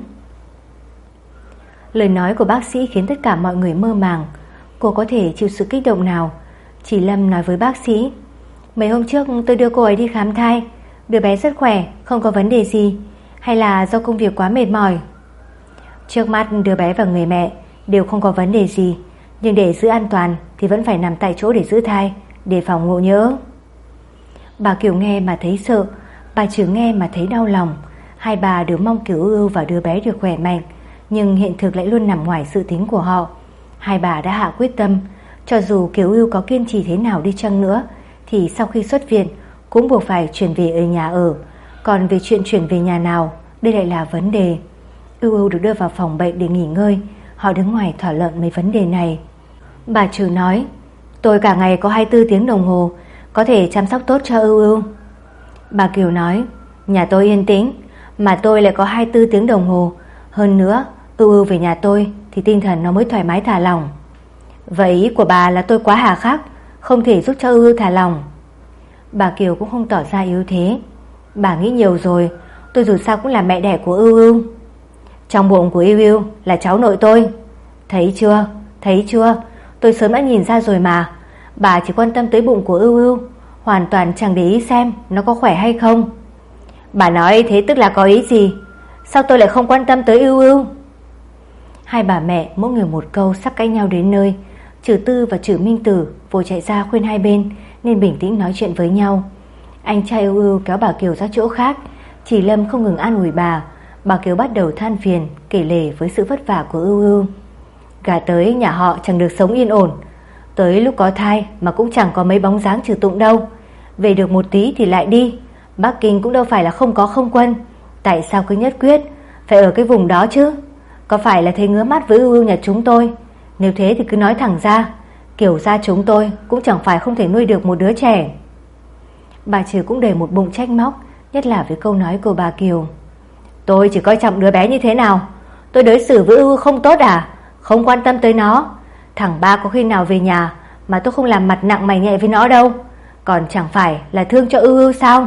Lời nói của bác sĩ khiến tất cả mọi người mơ màng. Cô có thể chịu sự kích động nào? Chỉ Lâm nói với bác sĩ: mấy hôm trước tôi đưa cô ấy đi khám thai. Đứa bé rất khỏe, không có vấn đề gì. Hay là do công việc quá mệt mỏi? Trước mắt đứa bé và người mẹ đều không có vấn đề gì. Nhưng để giữ an toàn thì vẫn phải nằm tại chỗ để giữ thai, đề phòng ngộ nhỡ. Bà Kiều nghe mà thấy sợ, bà Trừ nghe mà thấy đau lòng. Hai bà đều mong Kiều Ưu và đứa bé được khỏe mạnh, nhưng hiện thực lại luôn nằm ngoài dự tính của họ. Hai bà đã hạ quyết tâm, cho dù Kiều Ưu có kiên trì thế nào đi chăng nữa thì sau khi xuất viện cũng buộc phải chuyển về ở nhà ở. Còn về chuyện chuyển về nhà nào, đây lại là vấn đề. Ưu Ưu được đưa vào phòng bệnh để nghỉ ngơi. Họ đứng ngoài thảo luận mấy vấn đề này. Bà Trừ nói: tôi cả ngày có 24 tiếng đồng hồ, có thể chăm sóc tốt cho Ưu Ưu. Bà Kiều nói: nhà tôi yên tĩnh, mà tôi lại có 24 tiếng đồng hồ. Hơn nữa Ưu Ưu về nhà tôi thì tinh thần nó mới thoải mái thả lỏng. Vậy ý của bà là tôi quá hà khắc, không thể giúp cho Ưu Ưu thả lỏng? Bà Kiều cũng không tỏ ra yếu thế. Bà nghĩ nhiều rồi, tôi dù sao cũng là mẹ đẻ của Ưu Ưu. Trong bụng của Ưu Ưu là cháu nội tôi. Thấy chưa, thấy chưa, tôi sớm đã nhìn ra rồi mà. Bà chỉ quan tâm tới bụng của Ưu Ưu, hoàn toàn chẳng để ý xem nó có khỏe hay không. Bà nói thế tức là có ý gì? Sao tôi lại không quan tâm tới Ưu Ưu? Hai bà mẹ mỗi người một câu sắp cãi nhau đến nơi. Trừ Tư và Trừ Minh Tử vội chạy ra khuyên hai bên nên bình tĩnh nói chuyện với nhau. Anh trai Ưu Ưu kéo bà Kiều ra chỗ khác. Chỉ Lâm không ngừng an ủi bà. Bà Kiều bắt đầu than phiền, kể lể với sự vất vả của Ưu Ưu. Gả tới nhà họ chẳng được sống yên ổn, tới lúc có thai mà cũng chẳng có mấy bóng dáng Trừ Tụng đâu. Về được một tí thì lại đi. Bắc Kinh cũng đâu phải là không có không quân. Tại sao cứ nhất quyết phải ở cái vùng đó chứ? Có phải là thấy ngứa mắt với Ưu Ưu nhà chúng tôi? Nếu thế thì cứ nói thẳng ra. Kiểu ra chúng tôi cũng chẳng phải không thể nuôi được một đứa trẻ. Bà Trừ cũng đầy một bụng trách móc, nhất là với câu nói của bà Kiều. Tôi chỉ coi trọng đứa bé như thế nào? Tôi đối xử với Ưu Ưu không tốt à? Không quan tâm tới nó. Thằng ba có khi nào về nhà mà tôi không làm mặt nặng mày nhẹ với nó đâu. Còn chẳng phải là thương cho Ưu Ưu sao?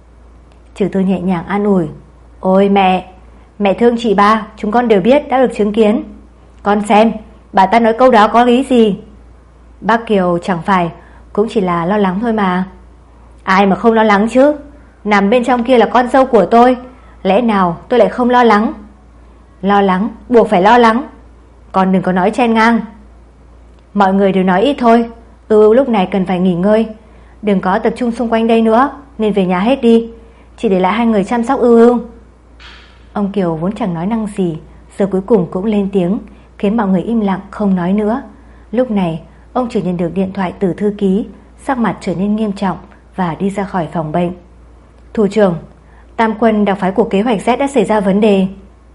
Trừ Tư nhẹ nhàng an ủi. Ôi mẹ thương chị ba, chúng con đều biết, đã được chứng kiến. Con xem, bà ta nói câu đó có lý gì? Bác Kiều chẳng phải cũng chỉ là lo lắng thôi mà. Ai mà không lo lắng chứ? Nằm bên trong kia là con dâu của tôi, lẽ nào tôi lại không lo lắng? Lo lắng, buộc phải lo lắng. Con đừng có nói chen ngang. Mọi người đều nói ít thôi. Ưu lúc này cần phải nghỉ ngơi, đừng có tập trung xung quanh đây nữa, nên về nhà hết đi, chỉ để lại hai người chăm sóc Ưu. Ông Kiều vốn chẳng nói năng gì, giờ cuối cùng cũng lên tiếng, khiến mọi người im lặng không nói nữa. Lúc này ông chỉ nhận được điện thoại từ thư ký, sắc mặt trở nên nghiêm trọng và đi ra khỏi phòng bệnh. Thủ trưởng, Tam Quân đặc phái của kế hoạch Z đã xảy ra vấn đề.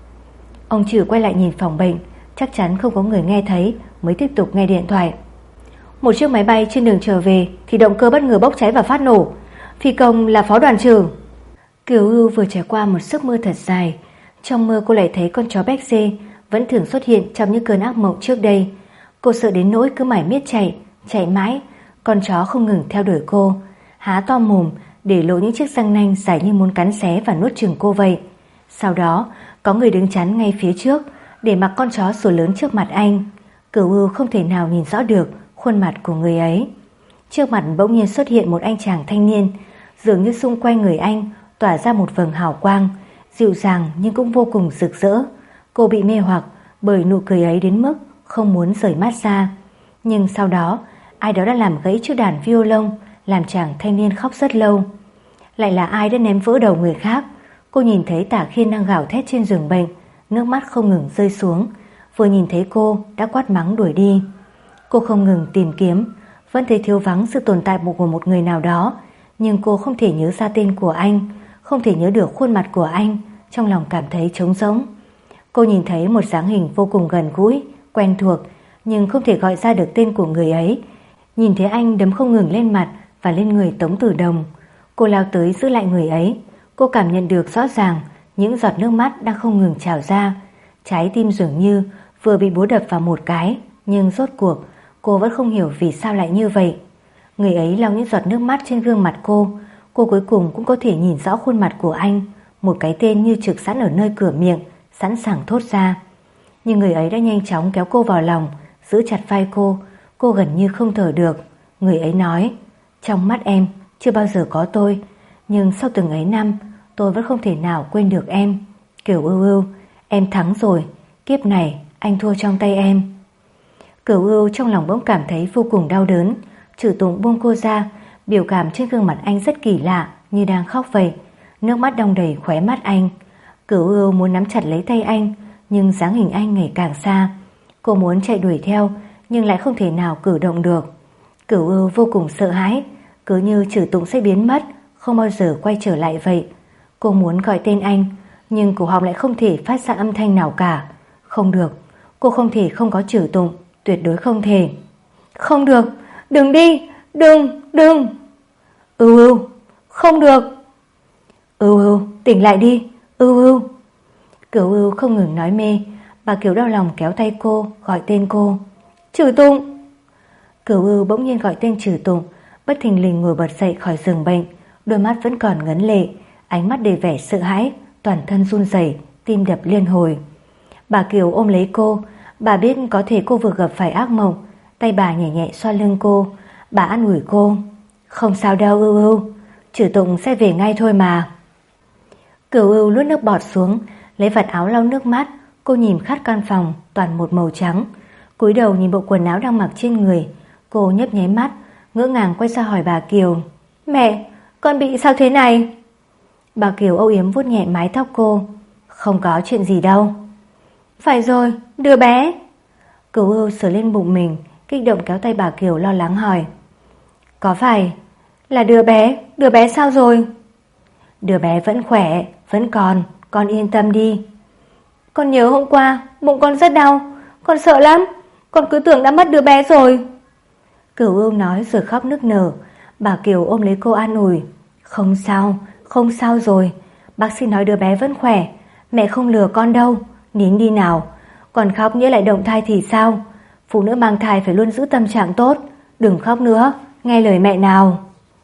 Ông Trử quay lại nhìn phòng bệnh, chắc chắn không có người nghe thấy, mới tiếp tục nghe điện thoại. Một chiếc máy bay trên đường trở về thì động cơ bất ngờ bốc cháy và phát nổ. Phi công là Phó đoàn trưởng. Kiều Ưu vừa trải qua một giấc mơ thật dài. Trong mơ cô lại thấy con chó Béc Dê vẫn thường xuất hiện trong những cơn ác mộng trước đây. Cô sợ đến nỗi cứ mải miết chạy mãi. Con chó không ngừng theo đuổi cô, há to mồm để lộ những chiếc răng nanh dài như muốn cắn xé và nuốt chửng cô vậy. Sau đó có người đứng chắn ngay phía trước để mặc con chó sủa lớn trước mặt anh. Kiều Ưu không thể nào nhìn rõ được khuôn mặt của người ấy. Trước mặt bỗng nhiên xuất hiện một anh chàng thanh niên, dường như xung quanh người anh tỏa ra một vầng hào quang, dịu dàng nhưng cũng vô cùng rực rỡ. Cô bị mê hoặc bởi nụ cười ấy đến mức không muốn rời mắt ra. Nhưng sau đó ai đó đã làm gãy chiếc đàn violon, làm chàng thanh niên khóc rất lâu. Lại là ai đã ném vỡ đầu người khác? Cô nhìn thấy Tả Khiên đang gào thét trên giường bệnh, nước mắt không ngừng rơi xuống. Vừa nhìn thấy cô đã quát mắng đuổi đi. Cô không ngừng tìm kiếm, vẫn thấy thiếu vắng sự tồn tại của một người nào đó, nhưng cô không thể nhớ ra tên của anh, không thể nhớ được khuôn mặt của anh. Trong lòng cảm thấy trống rỗng. Cô nhìn thấy một dáng hình vô cùng gần gũi, quen thuộc, nhưng không thể gọi ra được tên của người ấy. Nhìn thấy anh đấm không ngừng lên mặt và lên người Tống Tử Đồng. Cô lao tới giữ lại người ấy. Cô cảm nhận được rõ ràng những giọt nước mắt đang không ngừng trào ra. Trái tim dường như vừa bị búa đập vào một cái, nhưng rốt cuộc cô vẫn không hiểu vì sao lại như vậy. Người ấy lau những giọt nước mắt trên gương mặt cô cuối cùng cũng có thể nhìn rõ khuôn mặt của anh, một cái tên như trực sẵn ở nơi cửa miệng, sẵn sàng thốt ra. Nhưng người ấy đã nhanh chóng kéo cô vào lòng, giữ chặt vai cô gần như không thở được. Người ấy nói, trong mắt em chưa bao giờ có tôi, nhưng sau từng ấy năm tôi vẫn không thể nào quên được em. Kiều Ưu, em thắng rồi, kiếp này anh thua trong tay em. Kiều Ưu trong lòng bỗng cảm thấy vô cùng đau đớn. Trử Tùng buông cô ra, biểu cảm trên gương mặt anh rất kỳ lạ, như đang khóc vậy. Nước mắt đong đầy khóe mắt anh. Kiều Ưu muốn nắm chặt lấy tay anh, nhưng dáng hình anh ngày càng xa. Cô muốn chạy đuổi theo, nhưng lại không thể nào cử động được. Kiều Ưu vô cùng sợ hãi, cứ như Trử Tùng sẽ biến mất, không bao giờ quay trở lại vậy. Cô muốn gọi tên anh, nhưng cổ họng lại không thể phát ra âm thanh nào cả. Không được, cô không thể không có Trử Tùng, tuyệt đối không thể. Không được, đừng đi, đừng. Ưu, không được. Ưu, tỉnh lại đi, Ưu. Kiều Ưu không ngừng nói mê. Bà Kiều đau lòng kéo tay cô, gọi tên cô. Trử Tùng. Kiều Ưu bỗng nhiên gọi tên Trử Tùng, bất thình lình ngồi bật dậy khỏi giường bệnh, đôi mắt vẫn còn ngấn lệ, ánh mắt đầy vẻ sợ hãi, toàn thân run rẩy, tim đập liên hồi. Bà Kiều ôm lấy cô, bà biết có thể cô vừa gặp phải ác mộng, tay bà nhẹ nhẹ xoa lưng cô, bà an ủi cô. Không sao đâu Ưu, Trử Tùng sẽ về ngay thôi mà. Kiều Ưu nuốt nước bọt xuống, lấy vạt áo lau nước mắt. Cô nhìn khắp căn phòng toàn một màu trắng, cúi đầu nhìn bộ quần áo đang mặc trên người. Cô nhấp nháy mắt, ngỡ ngàng quay ra hỏi bà Kiều. Mẹ, con bị sao thế này? Bà Kiều âu yếm vuốt nhẹ mái tóc cô. Không có chuyện gì đâu. Phải rồi, đứa bé. Kiều Ưu sờ lên bụng mình, kích động kéo tay bà Kiều lo lắng hỏi. Có phải là đứa bé sao rồi? Đứa bé vẫn khỏe, vẫn còn, con yên tâm đi. Con nhớ hôm qua, bụng con rất đau, con sợ lắm, con cứ tưởng đã mất đứa bé rồi. Kiều Ưu nói rồi khóc nức nở. Bà Kiều ôm lấy cô an ủi. Không sao rồi, bác sĩ nói đứa bé vẫn khỏe, mẹ không lừa con đâu, nín đi nào. Còn khóc nhỡ lại động thai thì sao? Phụ nữ mang thai phải luôn giữ tâm trạng tốt, đừng khóc nữa, nghe lời mẹ nào.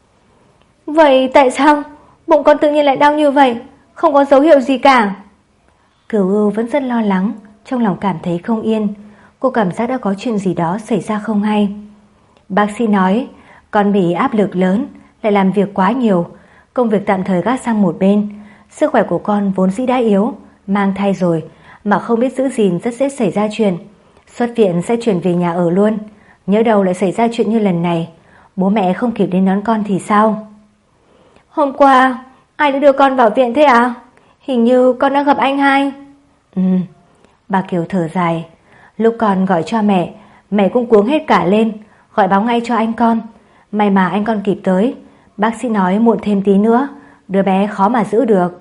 Vậy tại sao bụng con tự nhiên lại đau như vậy, không có dấu hiệu gì cả? Kiều Ưu vẫn rất lo lắng, trong lòng cảm thấy không yên. cô cảm giác đã có chuyện gì đó xảy ra không hay. Bác sĩ nói con bị áp lực lớn, lại làm việc quá nhiều, công việc tạm thời gác sang một bên. Sức khỏe của con vốn dĩ đã yếu, mang thai rồi mà không biết giữ gìn rất dễ xảy ra chuyện. Xuất viện sẽ chuyển về nhà ở luôn, nhớ đâu lại xảy ra chuyện như lần này, bố mẹ không kịp đến đón con thì sao? Hôm qua ai đã đưa con vào viện thế à? Hình như con đã gặp anh hai. Bà Kiều thở dài. Lúc con gọi cho mẹ cũng cuống hết cả lên, gọi báo ngay cho anh con. May mà anh con kịp tới. Bác sĩ nói muộn thêm tí nữa, đứa bé khó mà giữ được.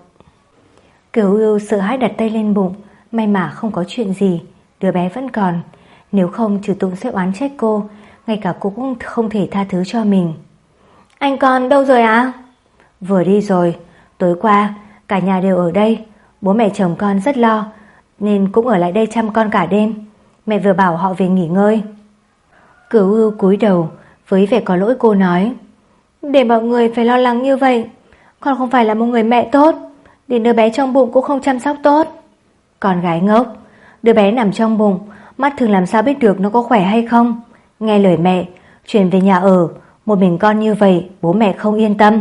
Kiều Ưu sợ hãi đặt tay lên bụng. May mà không có chuyện gì, đứa bé vẫn còn. Nếu không Trừ Tụng sẽ oán trách cô, ngay cả cô cũng không thể tha thứ cho mình. Anh con đâu rồi ạ? Vừa đi rồi, tối qua cả nhà đều ở đây. Bố mẹ chồng con rất lo nên cũng ở lại đây chăm con cả đêm. Mẹ vừa bảo họ về nghỉ ngơi. Cửu Ưu cúi đầu với vẻ có lỗi cô nói: để mọi người phải lo lắng như vậy, con không phải là một người mẹ tốt, đến đứa bé trong bụng cũng không chăm sóc tốt. Con gái ngốc, đứa bé nằm trong bụng, mắt thường làm sao biết được nó có khỏe hay không? Nghe lời mẹ, chuyển về nhà ở, một mình con như vậy bố mẹ không yên tâm.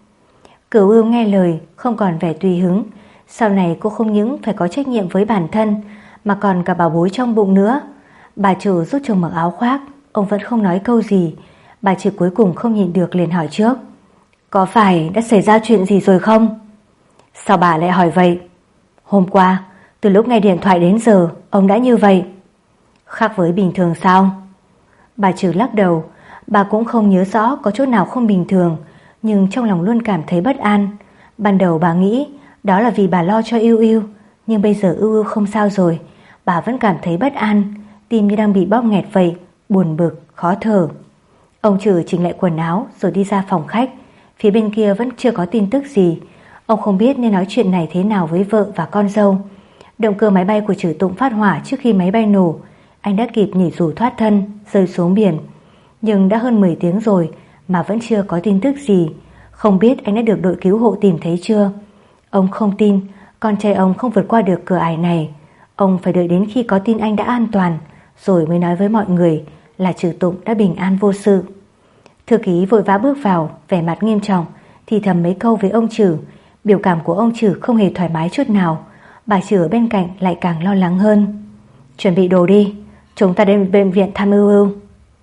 Cửu Ưu nghe lời không còn vẻ tùy hứng. Sau này cô không những phải có trách nhiệm với bản thân mà còn cả bảo bối trong bụng nữa. Bà Trừ giúp chồng mặc áo khoác, ông vẫn không nói câu gì. Bà Trừ cuối cùng không nhịn được liền hỏi trước: có phải đã xảy ra chuyện gì rồi không? Sao bà lại hỏi vậy? Hôm qua từ lúc nghe điện thoại đến giờ ông đã như vậy. Khác với bình thường sao? Bà Trừ lắc đầu. Bà cũng không nhớ rõ có chỗ nào không bình thường, nhưng trong lòng luôn cảm thấy bất an. Ban đầu bà nghĩ đó là vì bà lo cho Ưu Ưu, nhưng bây giờ Ưu Ưu không sao rồi, bà vẫn cảm thấy bất an, tim như đang bị bóp nghẹt vậy, buồn bực, khó thở. Ông Trừ chỉnh lại quần áo rồi đi ra phòng khách. Phía bên kia vẫn chưa có tin tức gì. Ông không biết nên nói chuyện này thế nào với vợ và con dâu. Động cơ máy bay của Trừ Tụng phát hỏa trước khi máy bay nổ. Anh đã kịp nhảy dù thoát thân, rơi xuống biển. Nhưng đã hơn 10 tiếng rồi mà vẫn chưa có tin tức gì. Không biết anh đã được đội cứu hộ tìm thấy chưa. Ông không tin con trai ông không vượt qua được cửa ải này. Ông phải đợi đến khi có tin anh đã an toàn rồi mới nói với mọi người là Trừ Tụng đã bình an vô sự. Thư ký vội vã bước vào, vẻ mặt nghiêm trọng, thì thầm mấy câu với ông Trừ. Biểu cảm của ông Trừ không hề thoải mái chút nào. Bà Trừ ở bên cạnh lại càng lo lắng hơn. Chuẩn bị đồ đi, chúng ta đến bệnh viện thăm Ưu Ưu.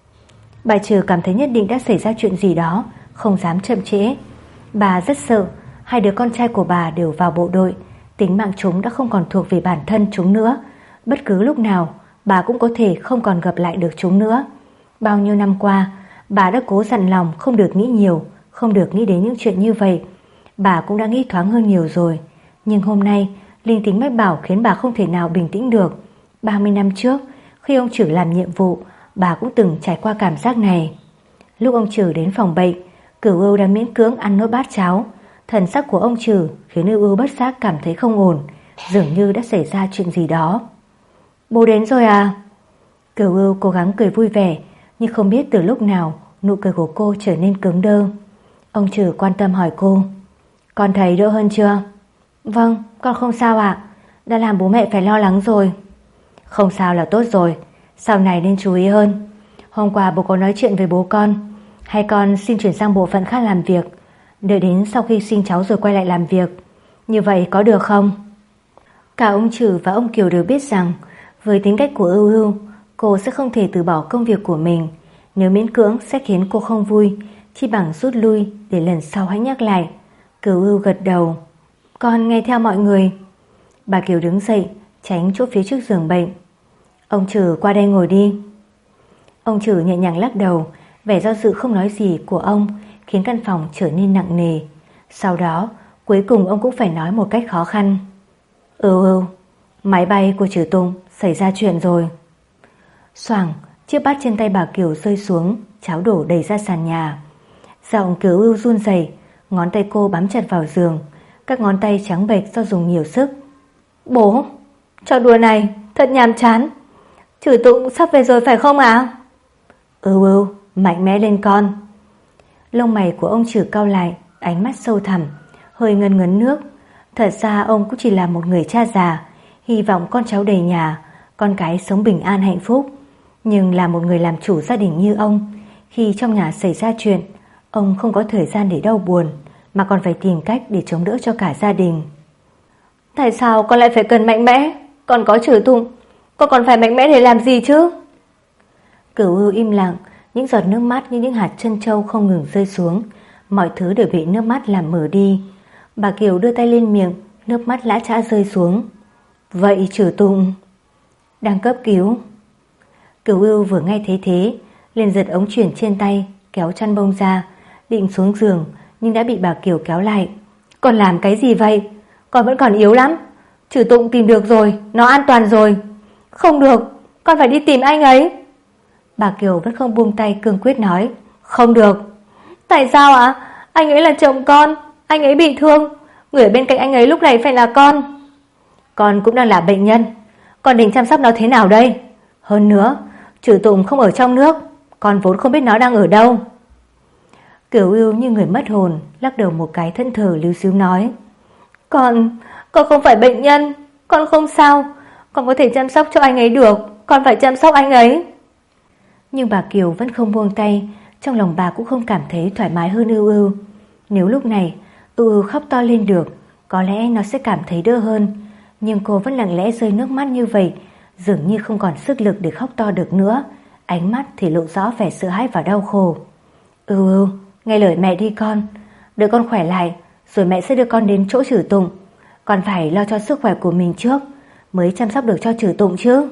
Bà Trừ cảm thấy nhất định đã xảy ra chuyện gì đó, không dám chậm trễ. Bà rất sợ hai đứa con trai của bà đều vào bộ đội, tính mạng chúng đã không còn thuộc về bản thân chúng nữa. Bất cứ lúc nào bà cũng có thể không còn gặp lại được chúng nữa. Bao nhiêu năm qua bà đã cố dặn lòng không được nghĩ nhiều, không được nghĩ đến những chuyện như vậy. Bà cũng đã nghĩ thoáng hơn nhiều rồi. Nhưng hôm nay linh tính mách bảo khiến bà không thể nào bình tĩnh được. 30 năm trước khi ông Trừ làm nhiệm vụ, bà cũng từng trải qua cảm giác này. Lúc ông Trừ đến phòng bệnh, Cửu Ưu đã miễn cưỡng ăn nốt bát cháo. Thần sắc của ông Trừ khiến Ưu Ưu bất giác cảm thấy không ổn, dường như đã xảy ra chuyện gì đó. Bố đến rồi à? Cửu Ưu cố gắng cười vui vẻ, nhưng không biết từ lúc nào nụ cười của cô trở nên cứng đơ. Ông Trừ quan tâm hỏi cô: con thấy đỡ hơn chưa? Vâng, con không sao ạ. Đã làm bố mẹ phải lo lắng rồi. Không sao là tốt rồi, sau này nên chú ý hơn. Hôm qua bố có nói chuyện với bố con, hay con xin chuyển sang bộ phận khác làm việc, đợi đến sau khi sinh cháu rồi quay lại làm việc. Như vậy có được không? Cả ông Trừ và ông Kiều đều biết rằng với tính cách của Ưu Ưu, cô sẽ không thể từ bỏ công việc của mình. Nếu miễn cưỡng sẽ khiến cô không vui, chi bằng rút lui để lần sau hãy nhắc lại. Cửu Ưu gật đầu. Con nghe theo mọi người. Bà Kiều đứng dậy, tránh chỗ phía trước giường bệnh. Ông Trừ qua đây ngồi đi. Ông Trừ nhẹ nhàng lắc đầu. Vẻ do dự không nói gì của ông khiến căn phòng trở nên nặng nề. Sau đó cuối cùng ông cũng phải nói một cách khó khăn. Ưu, máy bay của Trừ Tụng xảy ra chuyện rồi. Xoảng, chiếc bát trên tay bà Kiều rơi xuống, cháo đổ đầy ra sàn nhà. Giọng Kiều Ưu run rẩy, ngón tay cô bám chặt vào giường, các ngón tay trắng bệch do dùng nhiều sức. Bố, trò đùa này thật nhàm chán. Trừ Tụng sắp về rồi phải không ạ? Ưu, mạnh mẽ lên con. Lông mày của ông Trừ cau lại, ánh mắt sâu thẳm, hơi ngấn ngấn nước. Thật ra ông cũng chỉ là một người cha già, hy vọng con cháu đầy nhà con cái sống bình an hạnh phúc. Nhưng là một người làm chủ gia đình như ông, khi trong nhà xảy ra chuyện, ông không có thời gian để đau buồn, mà còn phải tìm cách để chống đỡ cho cả gia đình. Tại sao con lại phải cần mạnh mẽ? Con có Trừ Tụng, con còn phải mạnh mẽ để làm gì chứ? Cửu Ưu im lặng, những giọt nước mắt như những hạt trân châu không ngừng rơi xuống, mọi thứ đều bị nước mắt làm mờ đi. Bà Kiều đưa tay lên miệng, nước mắt lã chã rơi xuống. Vậy Trừ Tụng đang cấp cứu. Cửu Ưu vừa nghe thấy thế, liền giật ống chuyền trên tay, kéo chăn bông ra, định xuống giường nhưng đã bị bà Kiều kéo lại. Con làm cái gì vậy? Con vẫn còn yếu lắm. Trừ Tụng tìm được rồi, nó an toàn rồi. Không được, con phải đi tìm anh ấy. Bà Kiều vẫn không buông tay, cương quyết nói. Không được. Tại sao ạ? Anh ấy là chồng con, anh ấy bị thương, người ở bên cạnh anh ấy lúc này phải là con. Con cũng đang là bệnh nhân, con định chăm sóc nó thế nào đây? Hơn nữa, Trừ Tụng không ở trong nước, con vốn không biết nó đang ở đâu. Cửu Ưu như người mất hồn, lắc đầu một cái thẫn thờ líu xíu nói. Con không phải bệnh nhân, con không sao, con có thể chăm sóc cho anh ấy được, con phải chăm sóc anh ấy. Nhưng bà Kiều vẫn không buông tay, trong lòng bà cũng không cảm thấy thoải mái hơn Ưu Ưu. Nếu lúc này Ưu Ưu khóc to lên được, có lẽ nó sẽ cảm thấy đỡ hơn, nhưng cô vẫn lặng lẽ rơi nước mắt như vậy, dường như không còn sức lực để khóc to được nữa, ánh mắt thì lộ rõ vẻ sợ hãi và đau khổ. Ưu Ưu, nghe lời mẹ đi con, đợi con khỏe lại rồi mẹ sẽ đưa con đến chỗ Trừ Tụng. Con phải lo cho sức khỏe của mình trước mới chăm sóc được cho Trừ Tụng chứ.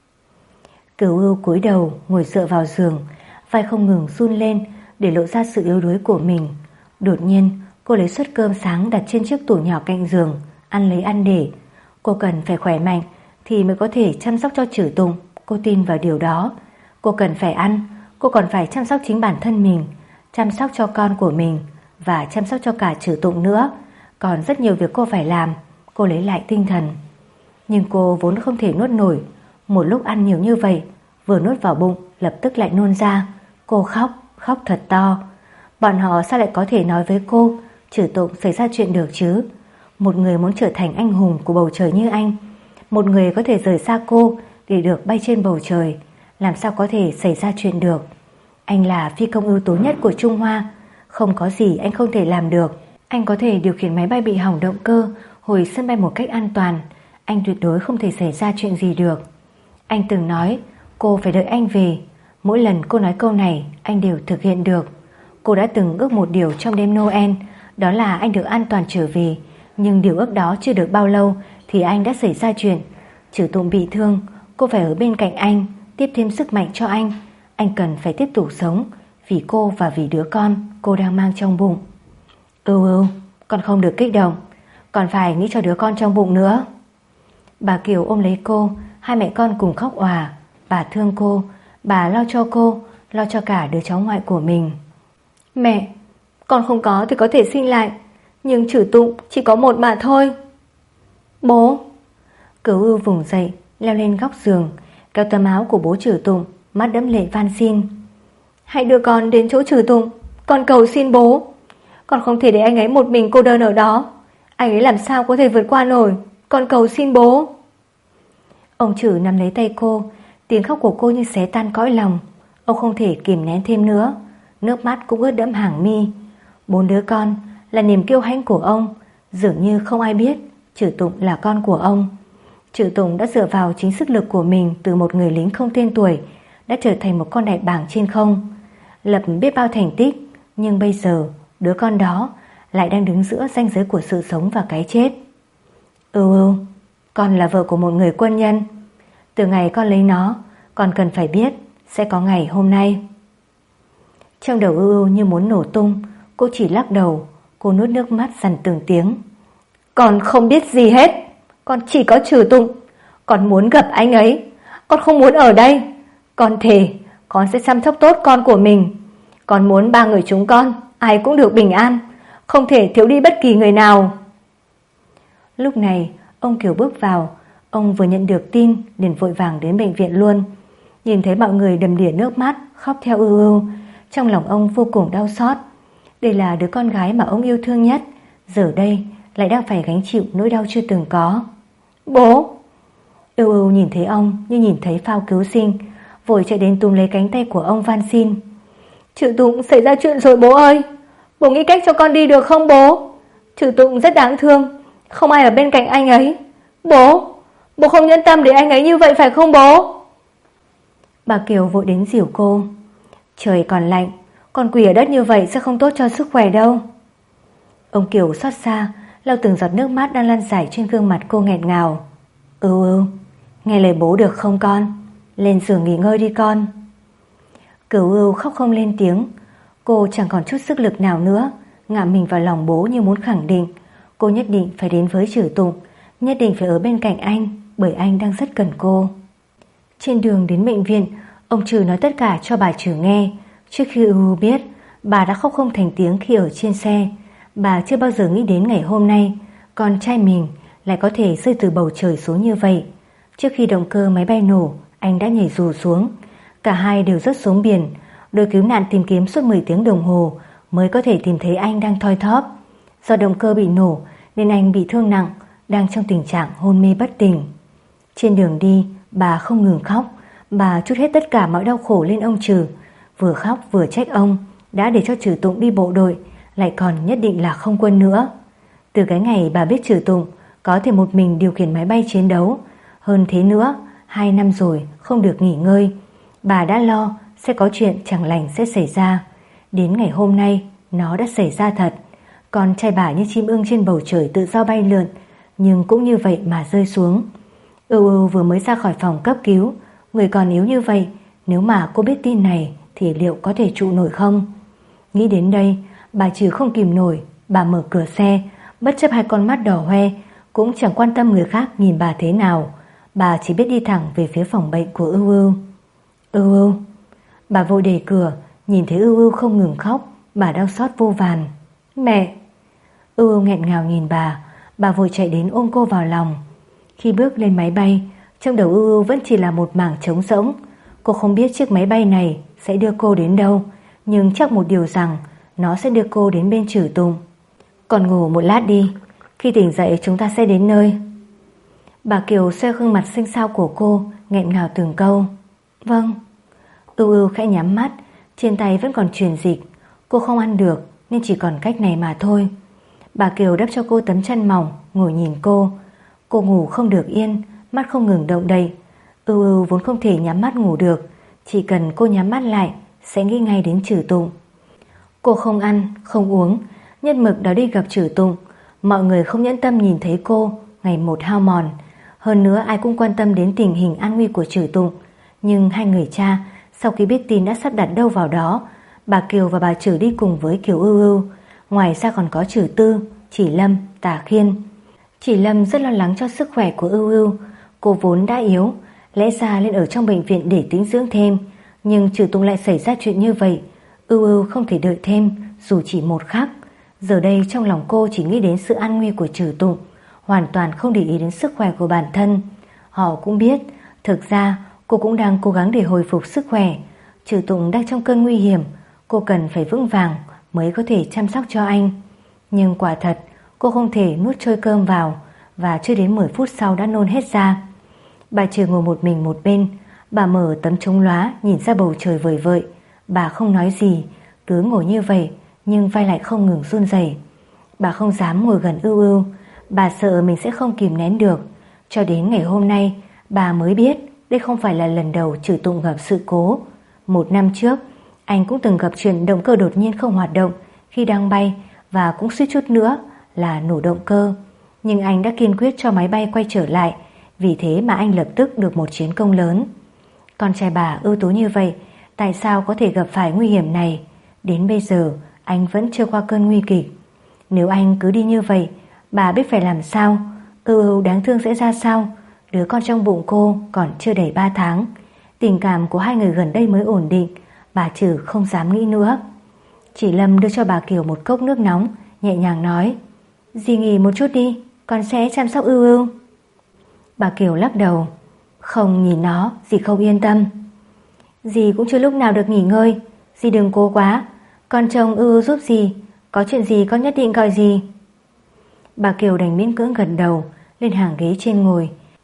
Cửu Ưu cúi đầu ngồi dựa vào giường, vai không ngừng run lên để lộ ra sự yếu đuối của mình. Đột nhiên cô lấy suất cơm sáng đặt trên chiếc tủ nhỏ cạnh giường, ăn lấy ăn để. Cô cần phải khỏe mạnh thì mới có thể chăm sóc cho Trừ Tụng, cô tin vào điều đó. Cô cần phải ăn, cô còn phải chăm sóc chính bản thân mình, chăm sóc cho con của mình và chăm sóc cho cả Trừ Tụng nữa. Còn rất nhiều việc cô phải làm. Cô lấy lại tinh thần. Nhưng cô vốn không thể nuốt nổi. Một lúc ăn nhiều như vậy, vừa nuốt vào bụng lập tức lại nôn ra. Cô khóc thật to. Bọn họ sao lại có thể nói với cô Trừ Tụng xảy ra chuyện được chứ? Một người muốn trở thành anh hùng của bầu trời như anh, một người có thể rời xa cô để được bay trên bầu trời, làm sao có thể xảy ra chuyện được? Anh là phi công ưu tú nhất của Trung Hoa, không có gì anh không thể làm được. Anh có thể điều khiển máy bay bị hỏng động cơ hồi sân bay một cách an toàn. Anh tuyệt đối không thể xảy ra chuyện gì được. Anh từng nói cô phải đợi anh về. Mỗi lần cô nói câu này anh đều thực hiện được. Cô đã từng ước một điều trong đêm Noel, đó là anh được an toàn trở về. Nhưng điều ước đó chưa được bao lâu thì anh đã xảy ra chuyện. Trừ Tụng bị thương, cô phải ở bên cạnh anh, tiếp thêm sức mạnh cho anh. Anh cần phải tiếp tục sống vì cô và vì đứa con cô đang mang trong bụng. Ưu, con không được kích động, còn phải nghĩ cho đứa con trong bụng nữa. Bà Kiều ôm lấy cô, hai mẹ con cùng khóc òa. Bà thương cô, bà lo cho cô, lo cho cả đứa cháu ngoại của mình. Mẹ, con không có thì có thể sinh lại, nhưng Trừ Tụng chỉ có một mà thôi. Bố. Cửu Ưu vùng dậy, leo lên góc giường, kéo tấm áo của bố Trừ Tụng, mắt đẫm lệ van xin. Hãy đưa con đến chỗ Trừ Tụng, con cầu xin bố. Con không thể để anh ấy một mình cô đơn ở đó. Anh ấy làm sao có thể vượt qua nổi. Con cầu xin bố. Ông Trừ nắm lấy tay cô, tiếng khóc của cô như xé tan cõi lòng. Ông không thể kìm nén thêm nữa, nước mắt cũng ướt đẫm hàng mi. 4 đứa con là niềm kiêu hãnh của ông. Dường như không ai biết Trừ Tụng là con của ông. Trừ Tụng đã dựa vào chính sức lực của mình, từ một người lính không tên tuổi đã trở thành một con đại bàng trên không, lập biết bao thành tích. Nhưng bây giờ đứa con đó lại đang đứng giữa ranh giới của sự sống và cái chết. Ưu, con là vợ của một người quân nhân. Từ ngày con lấy nó, con cần phải biết sẽ có ngày hôm nay. Trong đầu Ưu như muốn nổ tung. Cô chỉ lắc đầu. Cô nuốt nước mắt dằn từng tiếng. Con không biết gì hết. Con chỉ có Trừ Tụng. Con muốn gặp anh ấy. Con không muốn ở đây. Con thề con sẽ chăm sóc tốt con của mình. Con muốn 3 người chúng con ai cũng được bình an, không thể thiếu đi bất kỳ người nào. Lúc này ông Kiều bước vào. Ông vừa nhận được tin liền vội vàng đến bệnh viện luôn. Nhìn thấy mọi người đầm đìa nước mắt khóc theo Ưu, trong lòng ông vô cùng đau xót. Đây là đứa con gái mà ông yêu thương nhất, giờ đây lại đang phải gánh chịu nỗi đau chưa từng có. Bố. Ưu Ưu nhìn thấy ông như nhìn thấy phao cứu sinh, vội chạy đến túm lấy cánh tay của ông van xin. Trừ Tụng, xảy ra chuyện rồi bố ơi. Bố nghĩ cách cho con đi được không bố? Trừ Tụng rất đáng thương, không ai ở bên cạnh anh ấy. Bố không nhẫn tâm để anh ấy như vậy phải không bố? Bà Kiều vội đến dìu cô. Trời còn lạnh, con quỳ ở đất như vậy sẽ không tốt cho sức khỏe đâu. Ông Kiều xót xa lau từng giọt nước mắt đang lăn rải trên gương mặt cô nghẹn ngào. Ưu Ưu, nghe lời bố được không con? Lên giường nghỉ ngơi đi con. Cửu Ưu khóc không lên tiếng. Cô chẳng còn chút sức lực nào nữa, ngả mình vào lòng bố như muốn khẳng định cô nhất định phải đến với Trử Tụng, nhất định phải ở bên cạnh anh, bởi anh đang rất cần cô. Trên đường đến bệnh viện, ông Trừ nói tất cả cho bà Trừ nghe. Trước khi Ưu biết, bà đã khóc không thành tiếng khi ở trên xe. Bà chưa bao giờ nghĩ đến ngày hôm nay con trai mình lại có thể rơi từ bầu trời xuống như vậy. Trước khi động cơ máy bay nổ, anh đã nhảy dù xuống. Cả hai đều rớt xuống biển. Đội cứu nạn tìm kiếm suốt 10 tiếng đồng hồ mới có thể tìm thấy anh đang thoi thóp. Do động cơ bị nổ nên anh bị thương nặng, đang trong tình trạng hôn mê bất tỉnh. Trên đường đi, bà không ngừng khóc. Bà trút hết tất cả mọi đau khổ lên ông Trừ, vừa khóc vừa trách ông đã để cho Trử Tụng đi bộ đội, lại còn nhất định là không quân nữa. Từ cái ngày bà biết Trử Tụng có thể một mình điều khiển máy bay chiến đấu, hơn thế nữa 2 năm rồi không được nghỉ ngơi, bà đã lo sẽ có chuyện chẳng lành sẽ xảy ra. Đến ngày hôm nay nó đã xảy ra thật. Con trai bà như chim ưng trên bầu trời tự do bay lượn, nhưng cũng như vậy mà rơi xuống. Ưu Ưu vừa mới ra khỏi phòng cấp cứu, người còn yếu như vậy, nếu mà cô biết tin này thì liệu có thể trụ nổi không? Nghĩ đến đây, bà Trừ không kìm nổi. Bà mở cửa xe, bất chấp hai con mắt đỏ hoe, cũng chẳng quan tâm người khác nhìn bà thế nào. Bà chỉ biết đi thẳng về phía phòng bệnh của Ưu Ưu. Ưu Ưu. Bà vội đẩy cửa, nhìn thấy Ưu Ưu không ngừng khóc, bà đau xót vô vàn. Mẹ. Ưu Ưu nghẹn ngào nhìn bà vội chạy đến ôm cô vào lòng. Khi bước lên máy bay, trong đầu Ưu Ưu vẫn chỉ là một mảng trống rỗng. Cô không biết chiếc máy bay này sẽ đưa cô đến đâu, nhưng chắc một điều rằng nó sẽ đưa cô đến bên Trử Tụng. Còn ngủ một lát đi, khi tỉnh dậy chúng ta sẽ đến nơi. Bà Kiều xoay gương mặt xinh xao của cô, nghẹn ngào từng câu. Vâng. Ưu Ưu khẽ nhắm mắt, trên tay vẫn còn truyền dịch. Cô không ăn được nên chỉ còn cách này mà thôi. Bà Kiều đắp cho cô tấm chăn mỏng, ngồi nhìn cô. Cô ngủ không được yên, mắt không ngừng động đậy. Ưu Ưu vốn không thể nhắm mắt ngủ được, chỉ cần cô nhắm mắt lại sẽ nghĩ ngay đến Trử Tụng. Cô không ăn, không uống, nhất mực đó đi gặp Trử Tụng. Mọi người không nhẫn tâm nhìn thấy cô ngày một hao mòn. Hơn nữa ai cũng quan tâm đến tình hình an nguy của Trử Tụng. Nhưng hai người cha sau khi biết tin đã sắp đặt đâu vào đó. Bà Kiều và bà Trử đi cùng với Kiều Ưu Ưu. Ngoài ra còn có Trử Tư, Chỉ Lâm, Tả Khiên. Chỉ Lâm rất lo lắng cho sức khỏe của Ưu Ưu. Cô vốn đã yếu, lẽ ra lên ở trong bệnh viện để tĩnh dưỡng thêm, nhưng Trử Tụng lại xảy ra chuyện như vậy. Ưu Ưu không thể đợi thêm dù chỉ một khắc. Giờ đây trong lòng cô chỉ nghĩ đến sự an nguy của Trử Tụng, hoàn toàn không để ý đến sức khỏe của bản thân. Họ cũng biết, thực ra cô cũng đang cố gắng để hồi phục sức khỏe. Trử Tụng đang trong cơn nguy hiểm, cô cần phải vững vàng mới có thể chăm sóc cho anh. Nhưng quả thật, cô không thể nuốt trôi cơm vào, và chưa đến 10 phút sau đã nôn hết ra. Bà Trừ ngồi một mình một bên, bà mở tấm chống lóa nhìn ra bầu trời vời vợi. Bà không nói gì, cứ ngồi như vậy, nhưng vai lại không ngừng run rẩy. Bà không dám ngồi gần Ưu Ưu, bà sợ mình sẽ không kìm nén được. Cho đến ngày hôm nay, bà mới biết đây không phải là lần đầu Trử Tụng gặp sự cố. 1 năm trước, anh cũng từng gặp chuyện động cơ đột nhiên không hoạt động khi đang bay, và cũng suýt chút nữa là nổ động cơ. Nhưng anh đã kiên quyết cho máy bay quay trở lại, vì thế mà anh lập tức được một chiến công lớn. Con trai bà ưu tú như vậy, tại sao có thể gặp phải nguy hiểm này? Đến bây giờ anh vẫn chưa qua cơn nguy kịch. Nếu anh cứ đi như vậy, bà biết phải làm sao? Ưu Ưu đáng thương sẽ ra sao? Đứa con trong bụng cô còn chưa đầy 3 tháng. Tình cảm của hai người gần đây mới ổn định. Bà Trừ không dám nghĩ nữa. Chỉ Lâm đưa cho bà Kiều một cốc nước nóng, nhẹ nhàng nói: "Dì nghỉ một chút đi, con sẽ chăm sóc Ưu Ưu." Bà Kiều lắc đầu: "Không nhìn nó, dì không yên tâm." "Dì cũng chưa lúc nào được nghỉ ngơi, dì đừng cố quá. Con trông Ưu Ưu giúp dì, có chuyện gì con nhất định gọi dì." Bà Kiều đành miễn cưỡng gật đầu, lên hàng ghế trên ngồi.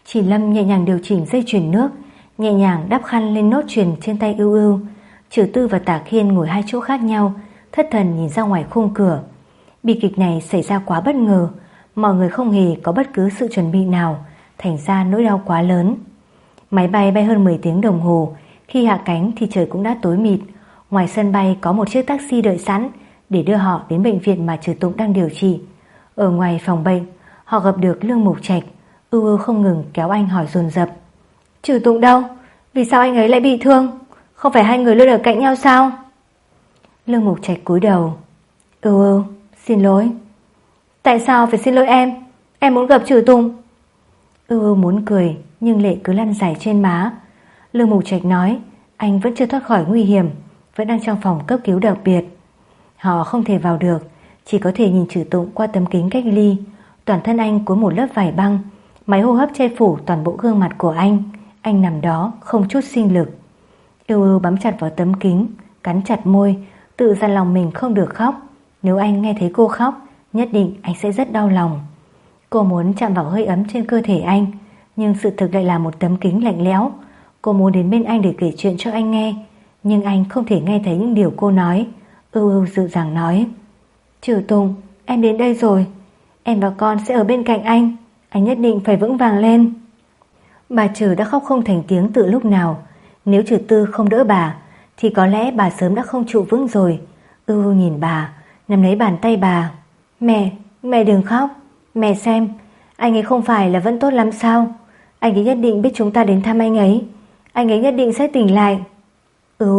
Chỉ Lâm nhẹ nhàng điều chỉnh dây chuyền nước, nhẹ nhàng đắp khăn lên nốt chuyền trên tay Ưu Ưu. Trừ Tư và Tả Khiên ngồi hai chỗ khác nhau, thất thần nhìn ra ngoài khung cửa. Bi kịch này xảy ra quá bất ngờ, mọi người không hề có bất cứ sự chuẩn bị nào, thành ra nỗi đau quá lớn. Máy bay bay hơn 10 tiếng đồng hồ, khi hạ cánh thì trời cũng đã tối mịt. Ngoài sân bay có một chiếc taxi đợi sẵn để đưa họ đến bệnh viện mà Trừ Tụng đang điều trị. Ở ngoài phòng bệnh, họ gặp được Lương Mục Trạch. Ưu Ưu không ngừng kéo anh hỏi dồn dập: Trừ Tụng đâu? Vì sao anh ấy lại bị thương? Không phải hai người luôn ở cạnh nhau sao? Lương Mục Trạch cúi đầu: Ưu Ưu, xin lỗi. Tại sao phải xin lỗi em? Em muốn gặp Trừ Tụng. Ưu Ưu muốn cười nhưng lệ cứ lăn dài trên má. Lương Mục Trạch nói anh vẫn chưa thoát khỏi nguy hiểm, vẫn đang trong phòng cấp cứu đặc biệt. Họ không thể vào được, chỉ có thể nhìn Trừ Tụng qua tấm kính cách ly. Toàn thân anh cuốn một lớp vải băng, máy hô hấp che phủ toàn bộ gương mặt của anh. Anh nằm đó không chút sinh lực. Ưu Ưu bám chặt vào tấm kính, cắn chặt môi, tự dặn lòng mình không được khóc. Nếu anh nghe thấy cô khóc, nhất định anh sẽ rất đau lòng. Cô muốn chạm vào hơi ấm trên cơ thể anh, nhưng sự thực lại là một tấm kính lạnh lẽo. Cô muốn đến bên anh để kể chuyện cho anh nghe, nhưng anh không thể nghe thấy những điều cô nói. Ưu Ưu dịu dàng nói: Trừ Tụng, em đến đây rồi. Em và con sẽ ở bên cạnh anh nhất định phải vững vàng lên. Bà Trừ đã khóc không thành tiếng từ lúc nào. Nếu Trừ Tư không đỡ bà thì có lẽ bà sớm đã không trụ vững rồi. Ưu Ưu nhìn bà, nắm lấy bàn tay bà: Mẹ đừng khóc. Mẹ xem, anh ấy không phải là vẫn tốt lắm sao? Anh ấy nhất định biết chúng ta đến thăm anh ấy. Anh ấy nhất định sẽ tỉnh lại. Ưu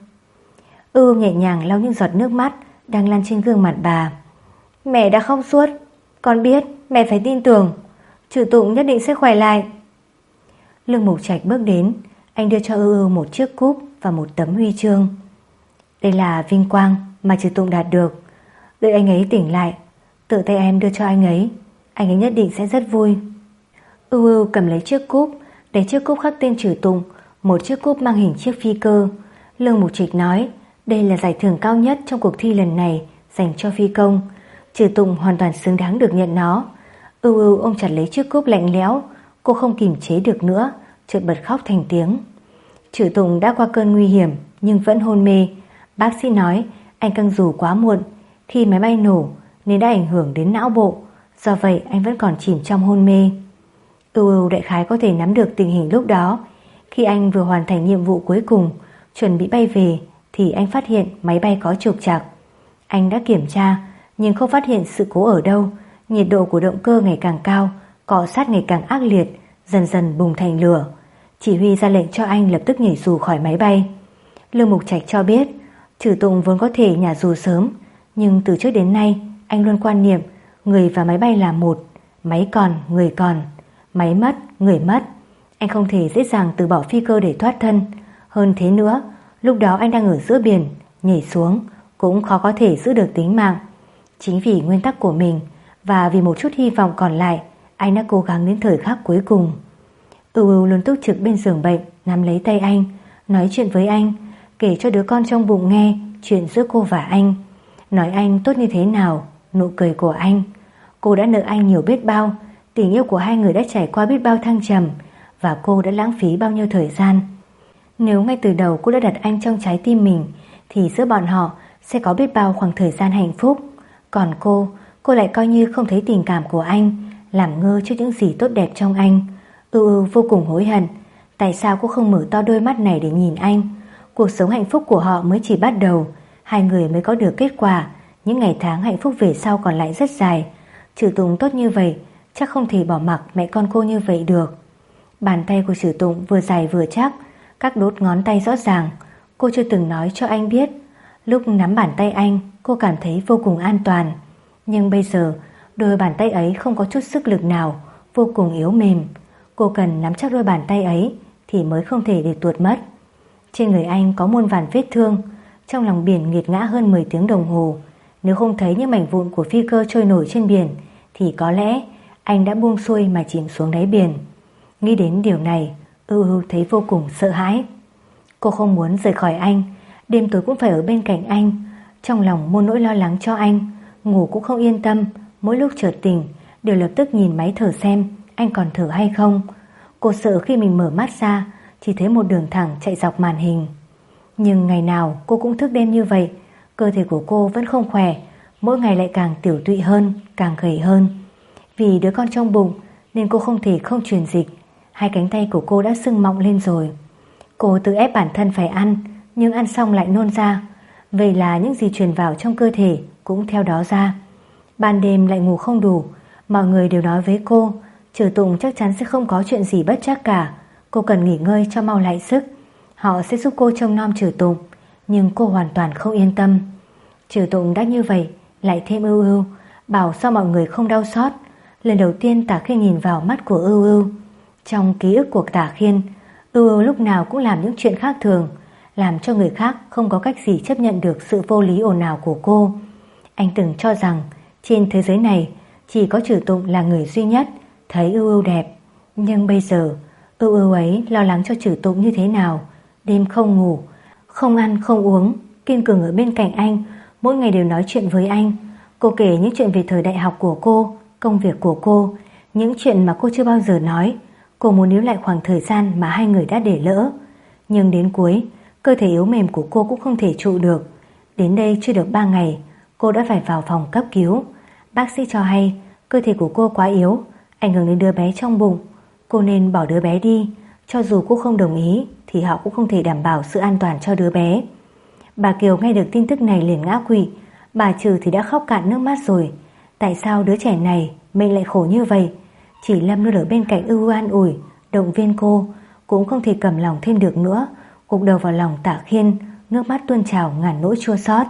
Ưu nhẹ nhàng lau những giọt nước mắt đang lan trên gương mặt bà. Mẹ đã khóc suốt. Con biết, mẹ phải tin tưởng. Trừ Tụng nhất định sẽ khỏe lại. Lương Mục Trạch bước đến. Anh đưa cho Ưu một chiếc cúp và một tấm huy chương. Đây là vinh quang mà Trừ Tụng đạt được. Đợi anh ấy tỉnh lại, tự tay em đưa cho anh ấy nhất định sẽ rất vui. Ưu cầm lấy chiếc cúp, để chiếc cúp khắc tên Trừ Tụng, một chiếc cúp mang hình chiếc phi cơ. Lương Mục Trạch nói đây là giải thưởng cao nhất trong cuộc thi lần này dành cho phi công. Trừ Tụng hoàn toàn xứng đáng được nhận nó. Ưu ôm chặt lấy chiếc cúp lạnh lẽo. Cô không kìm chế được nữa, chợt bật khóc thành tiếng. Trừ Tụng đã qua cơn nguy hiểm nhưng vẫn hôn mê. Bác sĩ nói anh căng dù quá muộn khi máy bay nổ nên đã ảnh hưởng đến não bộ, do vậy anh vẫn còn chìm trong hôn mê. Ưu đại khái có thể nắm được tình hình lúc đó. Khi anh vừa hoàn thành nhiệm vụ cuối cùng, chuẩn bị bay về thì anh phát hiện máy bay có trục trặc. Anh đã kiểm tra nhưng không phát hiện sự cố ở đâu. Nhiệt độ của động cơ ngày càng cao, cọ sát ngày càng ác liệt, dần dần bùng thành lửa. Chỉ huy ra lệnh cho anh lập tức nhảy dù khỏi máy bay. Lương Mục Trạch cho biết Trừ Tụng vốn có thể nhả dù sớm, nhưng từ trước đến nay anh luôn quan niệm người và máy bay là một. Máy còn, người còn. Máy mất, người mất. Anh không thể dễ dàng từ bỏ phi cơ để thoát thân. Hơn thế nữa, lúc đó anh đang ở giữa biển, nhảy xuống cũng khó có thể giữ được tính mạng. Chính vì nguyên tắc của mình và vì một chút hy vọng còn lại, anh đã cố gắng đến thời khắc cuối cùng. Ưu luôn túc trực bên giường bệnh, nắm lấy tay anh, nói chuyện với anh, kể cho đứa con trong bụng nghe chuyện giữa cô và anh. Nói anh tốt như thế nào, nụ cười của anh. Cô đã nợ anh nhiều biết bao, tình yêu của hai người đã trải qua biết bao thăng trầm, và cô đã lãng phí bao nhiêu thời gian. Nếu ngay từ đầu cô đã đặt anh trong trái tim mình thì giữa bọn họ sẽ có biết bao khoảng thời gian hạnh phúc. Còn cô lại coi như không thấy tình cảm của anh, làm ngơ trước những gì tốt đẹp trong anh. Ưu vô cùng hối hận. Tại sao cô không mở to đôi mắt này để nhìn anh? Cuộc sống hạnh phúc của họ mới chỉ bắt đầu. Hai người mới có được kết quả. Những ngày tháng hạnh phúc về sau còn lại rất dài. Trừ Tụng tốt như vậy, chắc không thể bỏ mặc mẹ con cô như vậy được. Bàn tay của Trừ Tụng vừa dài vừa chắc, các đốt ngón tay rõ ràng. Cô chưa từng nói cho anh biết. Lúc nắm bàn tay anh, cô cảm thấy vô cùng an toàn. Nhưng bây giờ, đôi bàn tay ấy không có chút sức lực nào, vô cùng yếu mềm. Cô cần nắm chắc đôi bàn tay ấy thì mới không thể để tuột mất. Trên người anh có muôn vàn vết thương. Trong lòng biển nghiệt ngã hơn 10 tiếng đồng hồ. Nếu không thấy những mảnh vụn của phi cơ trôi nổi trên biển thì có lẽ anh đã buông xuôi mà chìm xuống đáy biển. Nghĩ đến điều này, Ưu thấy vô cùng sợ hãi. Cô không muốn rời khỏi anh, đêm tối cũng phải ở bên cạnh anh. Trong lòng muôn nỗi lo lắng cho anh, ngủ cũng không yên tâm. Mỗi lúc chợt tỉnh đều lập tức nhìn máy thở xem anh còn thở hay không. Cô sợ khi mình mở mắt ra chỉ thấy một đường thẳng chạy dọc màn hình. Nhưng ngày nào cô cũng thức đêm như vậy, cơ thể của cô vẫn không khỏe, mỗi ngày lại càng tiểu tụy hơn, càng gầy hơn. Vì đứa con trong bụng nên cô không thể không truyền dịch, hai cánh tay của cô đã sưng mọng lên rồi. Cô tự ép bản thân phải ăn, nhưng ăn xong lại nôn ra. Vậy là những gì truyền vào trong cơ thể cũng theo đó ra. Ban đêm lại ngủ không đủ, mọi người đều nói với cô Trừ Tụng chắc chắn sẽ không có chuyện gì bất trắc cả, cô cần nghỉ ngơi cho mau lại sức. Họ sẽ giúp cô trông nom Trừ Tụng, nhưng cô hoàn toàn không yên tâm. Trừ Tụng đã như vậy, lại thêm Ưu Ưu, bảo sao mọi người không đau xót. Lần đầu tiên Tả Khiên nhìn vào mắt của Ưu Ưu. Trong ký ức của Tả Khiên, Ưu Ưu lúc nào cũng làm những chuyện khác thường, làm cho người khác không có cách gì chấp nhận được sự vô lý ồn ào của cô. Anh từng cho rằng trên thế giới này chỉ có Trừ Tụng là người duy nhất thấy Ưu Ưu đẹp. Nhưng bây giờ Ưu Ưu ấy lo lắng cho Trừ Tụng như thế nào, đêm không ngủ, không ăn không uống, kiên cường ở bên cạnh anh, mỗi ngày đều nói chuyện với anh. Cô kể những chuyện về thời đại học của cô, công việc của cô, những chuyện mà cô chưa bao giờ nói. Cô muốn níu lại khoảng thời gian mà hai người đã để lỡ. Nhưng đến cuối, cơ thể yếu mềm của cô cũng không thể trụ được. Đến đây chưa được 3 ngày, cô đã phải vào phòng cấp cứu. Bác sĩ cho hay cơ thể của cô quá yếu, ảnh hưởng đến đứa bé trong bụng. Cô nên bỏ đứa bé đi. Cho dù cô không đồng ý thì họ cũng không thể đảm bảo sự an toàn cho đứa bé. Bà Kiều nghe được tin tức này liền ngã quỵ. Bà Trừ thì đã khóc cạn nước mắt rồi. Tại sao đứa trẻ này mệnh lại khổ như vậy? Chỉ Lâm luôn ở bên cạnh Ưu an ủi, động viên cô, cũng không thể cầm lòng thêm được nữa, gục đầu vào lòng Tả Khiên, nước mắt tuôn trào ngàn nỗi chua xót.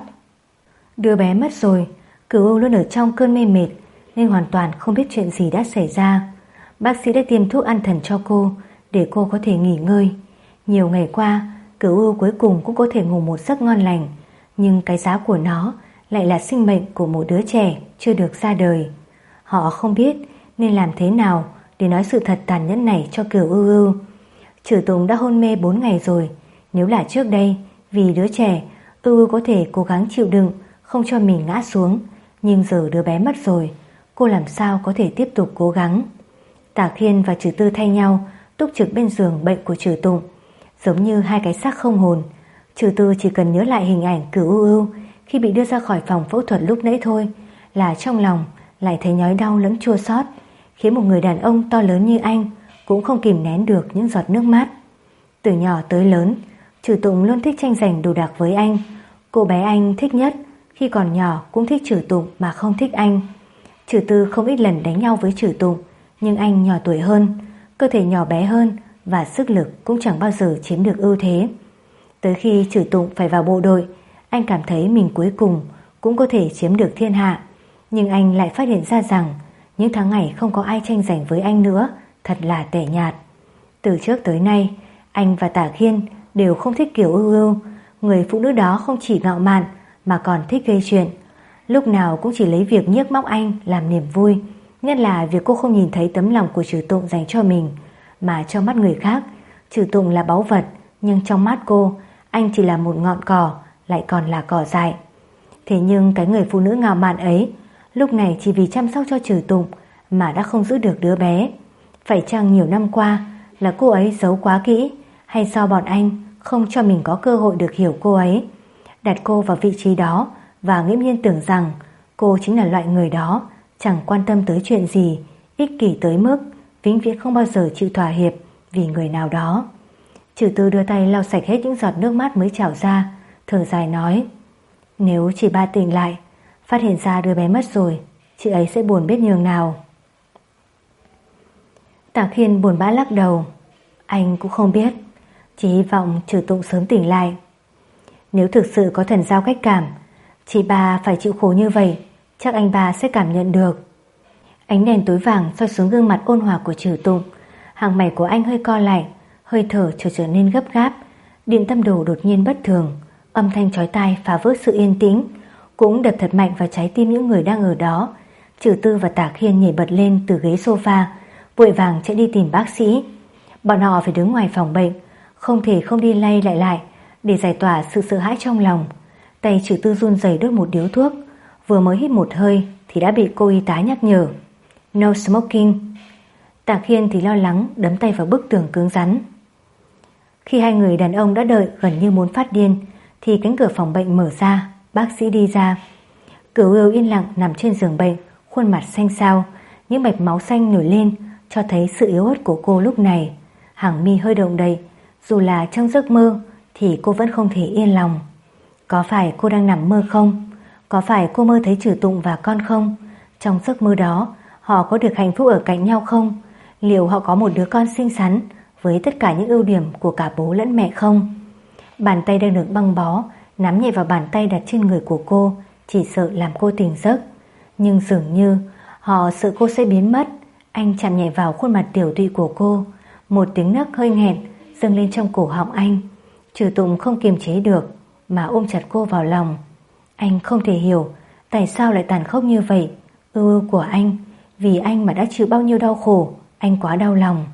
Đứa bé mất rồi, Cửu Ưu luôn ở trong cơn mê mệt nên hoàn toàn không biết chuyện gì đã xảy ra. Bác sĩ đã tiêm thuốc an thần cho cô để cô có thể nghỉ ngơi. Nhiều ngày qua, Cửu Ưu cuối cùng cũng có thể ngủ một giấc ngon lành, nhưng cái giá của nó lại là sinh mệnh của một đứa trẻ chưa được ra đời. Họ không biết nên làm thế nào để nói sự thật tàn nhẫn này cho Cửu Ưu. Trừ Tụng đã hôn mê 4 ngày rồi. Nếu là trước đây, vì đứa trẻ, Ưu có thể cố gắng chịu đựng, không cho mình ngã xuống. Nhưng giờ đứa bé mất rồi, cô làm sao có thể tiếp tục cố gắng. Tả Khiên và Trừ Tư thay nhau túc trực bên giường bệnh của Trừ Tụng, giống như hai cái xác không hồn. Trừ Tư chỉ cần nhớ lại hình ảnh Cửu Ưu khi bị đưa ra khỏi phòng phẫu thuật lúc nãy thôi là trong lòng lại thấy nhói đau lẫn chua xót, khiến một người đàn ông to lớn như anh cũng không kìm nén được những giọt nước mắt. Từ nhỏ tới lớn, Trừ Tụng luôn thích tranh giành đồ đạc với anh. Cô bé anh thích nhất khi còn nhỏ cũng thích Trừ Tụng mà không thích anh. Trừ Tư không ít lần đánh nhau với Trừ Tụng, nhưng anh nhỏ tuổi hơn, cơ thể nhỏ bé hơn và sức lực cũng chẳng bao giờ chiếm được ưu thế. Tới khi Trừ Tụng phải vào bộ đội, anh cảm thấy mình cuối cùng cũng có thể chiếm được thiên hạ. Nhưng anh lại phát hiện ra rằng những tháng ngày không có ai tranh giành với anh nữa thật là tẻ nhạt. Từ trước tới nay, anh và Tả Khiên đều không thích kiểu Ưu. Người phụ nữ đó không chỉ ngạo mạn mà còn thích gây chuyện, lúc nào cũng chỉ lấy việc nhiếc móc anh làm niềm vui. Nhất là việc cô không nhìn thấy tấm lòng của Trừ Tụng dành cho mình, mà trong mắt người khác Trừ Tụng là báu vật, nhưng trong mắt cô anh chỉ là một ngọn cỏ, lại còn là cỏ dại. Thế nhưng cái người phụ nữ ngạo mạn ấy lúc này chỉ vì chăm sóc cho Trừ Tụng mà đã không giữ được đứa bé. Phải chăng nhiều năm qua là cô ấy giấu quá kỹ, hay do bọn anh không cho mình có cơ hội được hiểu cô ấy, đặt cô vào vị trí đó và nghiễm nhiên tưởng rằng cô chính là loại người đó, chẳng quan tâm tới chuyện gì, ích kỷ tới mức vĩnh viễn không bao giờ chịu thỏa hiệp vì người nào đó. Trừ Tư đưa tay lau sạch hết những giọt nước mắt mới trào ra, thở dài nói: Nếu chị ba tỉnh lại, phát hiện ra đứa bé mất rồi, chị ấy sẽ buồn biết nhường nào. Tả Khiên buồn bã lắc đầu: Anh cũng không biết, chỉ hy vọng Trừ Tụng sớm tỉnh lại. Nếu thực sự có thần giao cách cảm, chị ba phải chịu khổ như vậy, chắc anh ba sẽ cảm nhận được. Ánh đèn tối vàng soi xuống gương mặt ôn hòa của Trừ Tụng, hàng mày của anh hơi co lại, hơi thở trở nên gấp gáp. Điện tâm đồ đột nhiên bất thường, âm thanh chói tai phá vỡ sự yên tĩnh, cũng đập thật mạnh vào trái tim những người đang ở đó. Trừ Tư và Tả Khiên nhảy bật lên từ ghế sofa, vội vàng chạy đi tìm bác sĩ. Bọn họ phải đứng ngoài phòng bệnh, không thể không đi lay lại để giải tỏa sự sợ hãi trong lòng. Tay Trừ Tư run rẩy đốt một điếu thuốc, vừa mới hít một hơi thì đã bị cô y tá nhắc nhở: No smoking. Tạ Khiên thì lo lắng đấm tay vào bức tường cứng rắn. Khi hai người đàn ông đã đợi gần như muốn phát điên thì cánh cửa phòng bệnh mở ra, bác sĩ đi ra. Cửu Ưu yên lặng nằm trên giường bệnh, khuôn mặt xanh xao, những mạch máu xanh nổi lên cho thấy sự yếu ớt của cô lúc này. Hàng mi hơi động đậy, dù là trong giấc mơ thì cô vẫn không thể yên lòng. Có phải cô đang nằm mơ không? Có phải cô mơ thấy Trừ Tụng và con không? Trong giấc mơ đó họ có được hạnh phúc ở cạnh nhau không? Liệu họ có một đứa con xinh xắn với tất cả những ưu điểm của cả bố lẫn mẹ không? Bàn tay đang được băng bó nắm nhẹ vào bàn tay đặt trên người của cô, chỉ sợ làm cô tỉnh giấc. Nhưng dường như họ sợ cô sẽ biến mất. Anh chạm nhẹ vào khuôn mặt tiểu tụy của cô. Một tiếng nấc hơi nghẹn dâng lên trong cổ họng anh. Trừ Tụng không kiềm chế được mà ôm chặt cô vào lòng. Anh không thể hiểu tại sao lại tàn khốc như vậy. Ưu của anh, vì anh mà đã chịu bao nhiêu đau khổ. Anh quá đau lòng.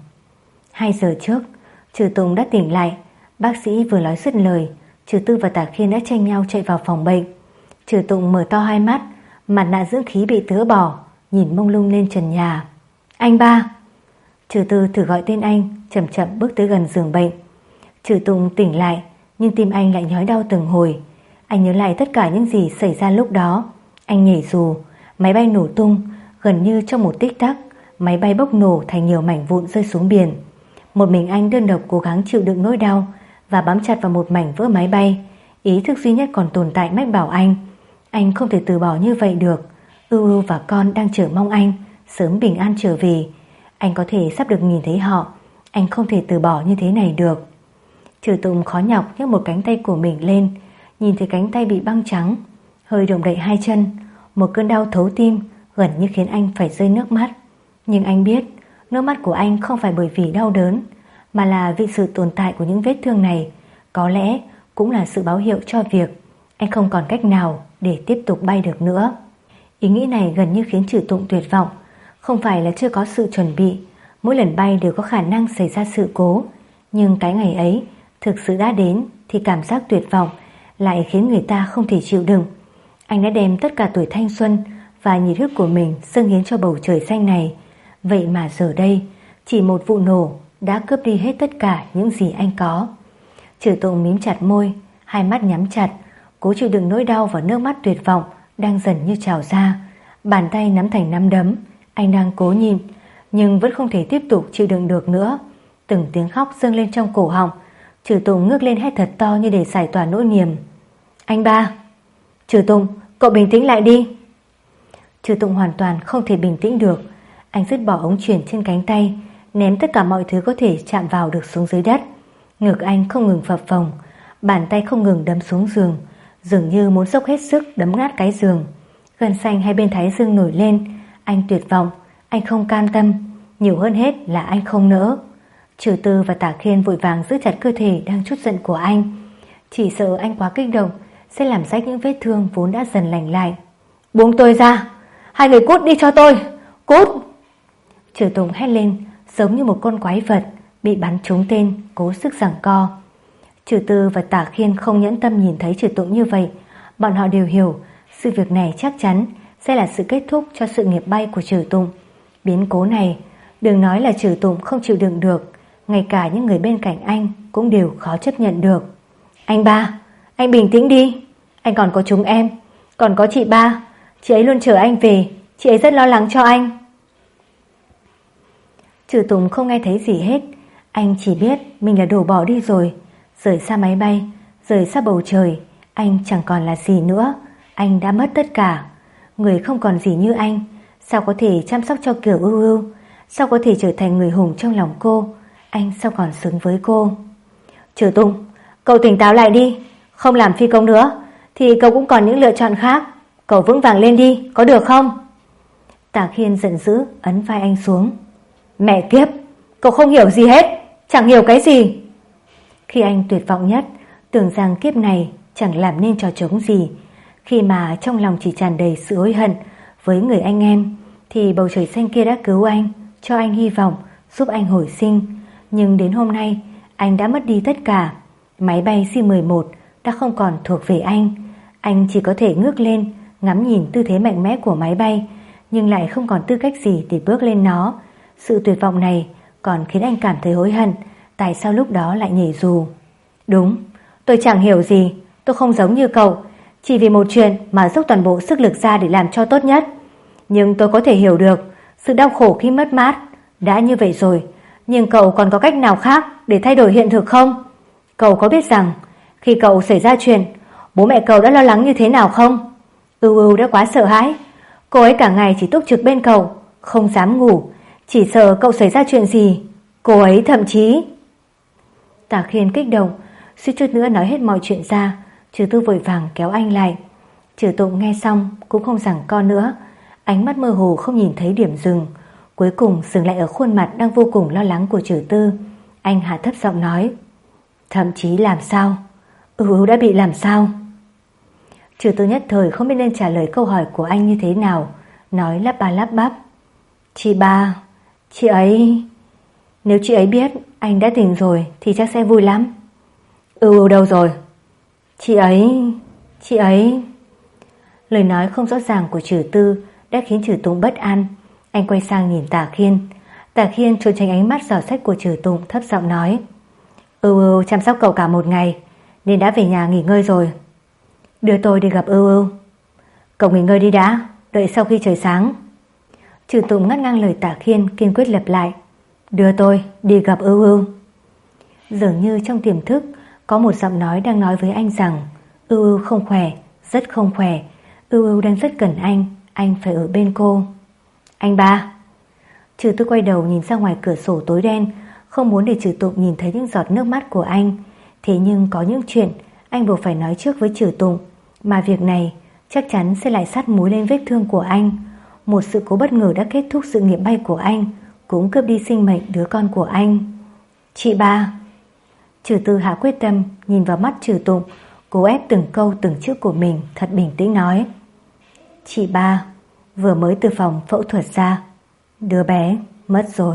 2 giờ trước, Trừ Tụng đã tỉnh lại. Bác sĩ vừa nói dứt lời, Trừ Tư và Tạ Khiên đã tranh nhau chạy vào phòng bệnh. Trừ Tụng mở to hai mắt, mặt nạ dưỡng khí bị tứa bỏ, nhìn mông lung lên trần nhà. Anh ba. Trừ Tư thử gọi tên anh, chậm chậm bước tới gần giường bệnh. Trừ Tụng tỉnh lại, nhưng tim anh lại nhói đau từng hồi. Anh nhớ lại tất cả những gì xảy ra lúc đó. Anh nhảy dù, máy bay nổ tung, gần như trong một tích tắc, máy bay bốc nổ thành nhiều mảnh vụn rơi xuống biển. Một mình anh đơn độc cố gắng chịu đựng nỗi đau và bám chặt vào một mảnh vỡ máy bay. Ý thức duy nhất còn tồn tại mách bảo anh không thể từ bỏ như vậy được. Ưu và con đang chờ mong anh sớm bình an trở về. Anh có thể sắp được nhìn thấy họ. Anh không thể từ bỏ như thế này được. Trừ Tụng khó nhọc nhấc một cánh tay của mình lên, nhìn thấy cánh tay bị băng trắng, hơi động đậy hai chân. Một cơn đau thấu tim gần như khiến anh phải rơi nước mắt. Nhưng anh biết nước mắt của anh không phải bởi vì đau đớn, mà là vì sự tồn tại của những vết thương này. Có lẽ cũng là sự báo hiệu cho việc anh không còn cách nào để tiếp tục bay được nữa. Ý nghĩ này gần như khiến Trừ Tụng tuyệt vọng. Không phải là chưa có sự chuẩn bị, mỗi lần bay đều có khả năng xảy ra sự cố. Nhưng cái ngày ấy thực sự đã đến thì cảm giác tuyệt vọng lại khiến người ta không thể chịu đựng. Anh đã đem tất cả tuổi thanh xuân và nhiệt huyết của mình dâng hiến cho bầu trời xanh này. Vậy mà giờ đây, chỉ một vụ nổ đã cướp đi hết tất cả những gì anh có. Trừ Tụng mím chặt môi, hai mắt nhắm chặt, cố chịu đựng nỗi đau và nước mắt tuyệt vọng đang dần như trào ra. Bàn tay nắm thành nắm đấm, anh đang cố nhịn, nhưng vẫn không thể tiếp tục chịu đựng được nữa. Từng tiếng khóc dâng lên trong cổ họng. Trừ Tụng ngước lên hét thật to như để giải tỏa nỗi niềm. Anh ba. Trừ Tụng, cậu bình tĩnh lại đi. Trừ Tụng hoàn toàn không thể bình tĩnh được. Anh dứt bỏ ống truyền trên cánh tay, ném tất cả mọi thứ có thể chạm vào được xuống dưới đất. Ngực anh không ngừng phập phồng, bàn tay không ngừng đấm xuống giường, dường như muốn dốc hết sức đấm nát cái giường. Gân xanh hai bên thái dương nổi lên. Anh tuyệt vọng, anh không cam tâm, nhiều hơn hết là anh không nỡ. Trừ Tư và Tạ Khiên vội vàng giữ chặt cơ thể đang trút giận của anh, chỉ sợ anh quá kích động sẽ làm rách những vết thương vốn đã dần lành lại. Buông tôi ra, hai người cút đi cho tôi, cút! Trừ Tụng hét lên giống như một con quái vật bị bắn trúng tên, cố sức giằng co. Trừ Tư và Tạ Khiên không nhẫn tâm nhìn thấy Trừ Tụng như vậy. Bọn họ đều hiểu sự việc này chắc chắn sẽ là sự kết thúc cho sự nghiệp bay của Trừ Tụng. Biến cố này, đừng nói là Trừ Tụng không chịu đựng được, ngay cả những người bên cạnh anh cũng đều khó chấp nhận được. Anh ba, anh bình tĩnh đi. Anh còn có chúng em, còn có chị ba. Chị ấy luôn chờ anh về, chị ấy rất lo lắng cho anh. Trừ Tụng không nghe thấy gì hết. Anh chỉ biết mình là đổ bỏ đi rồi. Rời xa máy bay, rời xa bầu trời, anh chẳng còn là gì nữa. Anh đã mất tất cả. Người không còn gì như anh, sao có thể chăm sóc cho Kiều Ưu Ưu? Sao có thể trở thành người hùng trong lòng cô? Anh sao còn xứng với cô? Trừ Tụng, cậu tỉnh táo lại đi. Không làm phi công nữa thì cậu cũng còn những lựa chọn khác. Cậu vững vàng lên đi, có được không? Tạ Khiên giận dữ ấn vai anh xuống. Mẹ kiếp, cậu không hiểu gì hết, chẳng hiểu cái gì. Khi anh tuyệt vọng nhất, tưởng rằng kiếp này chẳng làm nên trò trống gì, khi mà trong lòng chỉ tràn đầy sự hối hận với người anh em, thì bầu trời xanh kia đã cứu anh, cho anh hy vọng, giúp anh hồi sinh. Nhưng đến hôm nay, anh đã mất đi tất cả. Máy bay C-11 đã không còn thuộc về anh. Anh chỉ có thể ngước lên, ngắm nhìn tư thế mạnh mẽ của máy bay, nhưng lại không còn tư cách gì để bước lên nó. Sự tuyệt vọng này còn khiến anh cảm thấy hối hận tại sao lúc đó lại nhảy dù. Đúng, tôi chẳng hiểu gì, tôi không giống như cậu, chỉ vì một chuyện mà dốc toàn bộ sức lực ra để làm cho tốt nhất. Nhưng tôi có thể hiểu được sự đau khổ khi mất mát. Đã như vậy rồi, nhưng cậu còn có cách nào khác để thay đổi hiện thực không? Cậu có biết rằng khi cậu xảy ra chuyện, bố mẹ cậu đã lo lắng như thế nào không? Ưu đã quá sợ hãi. Cô ấy cả ngày chỉ túc trực bên cậu, không dám ngủ, chỉ sợ cậu xảy ra chuyện gì. Cô ấy thậm chí... Tả Khiên kích động, suýt chút nữa nói hết mọi chuyện ra. Trừ Tư vội vàng kéo anh lại. Trừ Tụng nghe xong cũng không giằng co nữa, ánh mắt mơ hồ không nhìn thấy điểm dừng, cuối cùng dừng lại ở khuôn mặt đang vô cùng lo lắng của Trừ Tư. Anh hạ thấp giọng nói, thậm chí làm sao? Ưu đã bị làm sao? Trừ Tư nhất thời không biết nên trả lời câu hỏi của anh như thế nào, nói lắp ba lắp bắp, chị ba, chị ấy... Nếu chị ấy biết anh đã tỉnh rồi thì chắc sẽ vui lắm. Ưu đâu rồi? Chị ấy... Lời nói không rõ ràng của Trừ Tư đã khiến Trừ Tụng bất an. Anh quay sang nhìn Tả Khiên. Tả Khiên trốn tránh ánh mắt dò xét của Trừ Tụng, thấp giọng nói, Ưu chăm sóc cậu cả một ngày nên đã về nhà nghỉ ngơi rồi. Đưa tôi đi gặp Ưu. Cậu nghỉ ngơi đi đã, đợi sau khi trời sáng. Trừ Tụng ngắt ngang lời Tả Khiên, kiên quyết lặp lại, đưa tôi đi gặp Ưu. Dường như trong tiềm thức có một giọng nói đang nói với anh rằng Ưu không khỏe, rất không khỏe. Ưu đang rất cần anh phải ở bên cô. Anh ba. Trừ Tư quay đầu nhìn ra ngoài cửa sổ tối đen, không muốn để Trừ Tụng nhìn thấy những giọt nước mắt của anh. Thế nhưng có những chuyện anh buộc phải nói trước với Trừ Tụng, mà việc này chắc chắn sẽ lại sát muối lên vết thương của anh. Một sự cố bất ngờ đã kết thúc sự nghiệp bay của anh, cũng cướp đi sinh mệnh đứa con của anh. Chị ba. Trừ Tư hạ quyết tâm nhìn vào mắt Trừ Tụng, cố ép từng câu từng chữ của mình thật bình tĩnh nói, chị ba vừa mới từ phòng phẫu thuật ra, đứa bé mất rồi.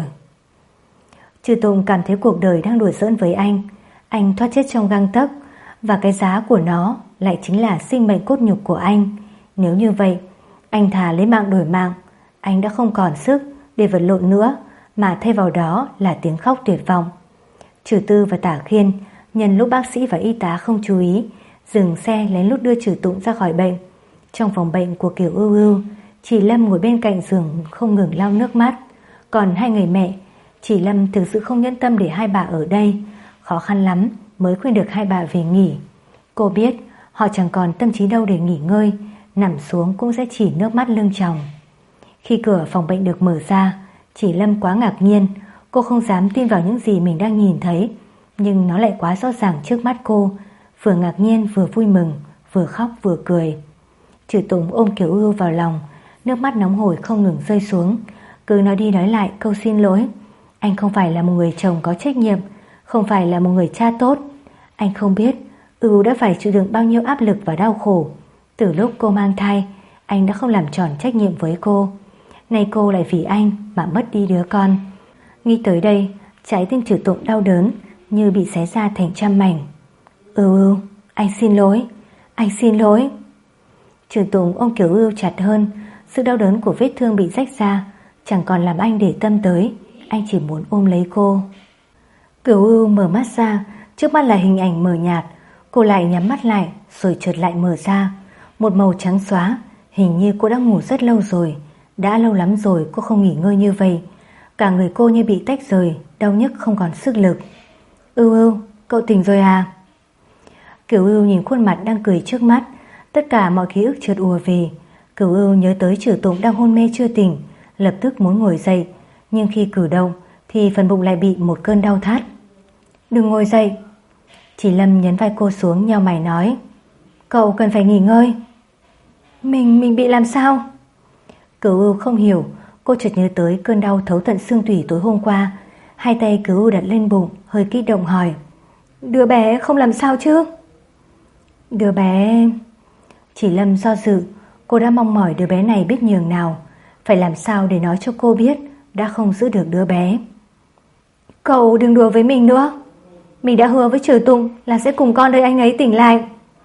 Trừ Tụng cảm thấy cuộc đời đang đùa giỡn với anh thoát chết trong gang tấc, và cái giá của nó lại chính là sinh mệnh cốt nhục của anh. Nếu như vậy, anh thà lấy mạng đổi mạng. Anh đã không còn sức để vật lộn nữa, mà thay vào đó là tiếng khóc tuyệt vọng. Trừ Tư và Tả Khiên nhân lúc bác sĩ và y tá không chú ý, dừng xe lén lút đưa Trừ Tụng ra khỏi bệnh. Trong phòng bệnh của Kiều Ưu, chị Lâm ngồi bên cạnh giường không ngừng lau nước mắt. Còn hai người mẹ, chị Lâm thực sự không nhẫn tâm để hai bà ở đây, khó khăn lắm mới khuyên được hai bà về nghỉ. Cô biết họ chẳng còn tâm trí đâu để nghỉ ngơi, nằm xuống cũng sẽ chỉ nước mắt lưng tròng. Khi cửa phòng bệnh được mở ra, chị Lâm quá ngạc nhiên. Cô không dám tin vào những gì mình đang nhìn thấy, nhưng nó lại quá rõ ràng trước mắt cô. Vừa ngạc nhiên vừa vui mừng, vừa khóc vừa cười. Trừ Tụng ôm Kiều Ưu vào lòng, nước mắt nóng hổi không ngừng rơi xuống, cứ nói đi nói lại câu xin lỗi. Anh không phải là một người chồng có trách nhiệm, không phải là một người cha tốt. Anh không biết Ưu đã phải chịu đựng bao nhiêu áp lực và đau khổ. Từ lúc cô mang thai, anh đã không làm tròn trách nhiệm với cô. Nay cô lại vì anh mà mất đi đứa con. Nghĩ tới đây, trái tim Trừ Tụng đau đớn như bị xé ra thành trăm mảnh. Ưu, anh xin lỗi, anh xin lỗi. Trừ Tụng ôm Kiều Ưu chặt hơn. Sự đau đớn của vết thương bị rách ra chẳng còn làm anh để tâm tới. Anh chỉ muốn ôm lấy cô. Kiều Ưu mở mắt ra, trước mắt là hình ảnh mờ nhạt. Cô lại nhắm mắt lại, rồi chợt lại mở ra. Một màu trắng xóa, hình như cô đã ngủ rất lâu rồi. Đã lâu lắm rồi cô không nghỉ ngơi như vậy. Cả người cô như bị tách rời, đau nhức không còn sức lực. Ưu, cậu tỉnh rồi à? Kiều Ưu nhìn khuôn mặt đang cười trước mắt, tất cả mọi ký ức chợt ùa về. Kiều Ưu nhớ tới Trừ Tụng đang hôn mê chưa tỉnh, lập tức muốn ngồi dậy, nhưng khi cử động thì phần bụng lại bị một cơn đau thắt. Đừng ngồi dậy. Chị Lâm nhấn vai cô xuống, nheo mày nói, cậu cần phải nghỉ ngơi. Mình bị làm sao? Kiều Ưu không hiểu. Cô chợt nhớ tới cơn đau thấu tận xương tủy tối hôm qua. Hai tay Kiều Ưu đặt lên bụng, hơi kích động hỏi, đứa bé không làm sao chứ? Đứa bé... Chị Lâm do dự. Cô đã mong mỏi đứa bé này biết nhường nào, phải làm sao để nói cho cô biết đã không giữ được đứa bé. Cậu đừng đùa với mình nữa. Mình đã hứa với Trừ Tụng là sẽ cùng con đợi anh ấy tỉnh lại.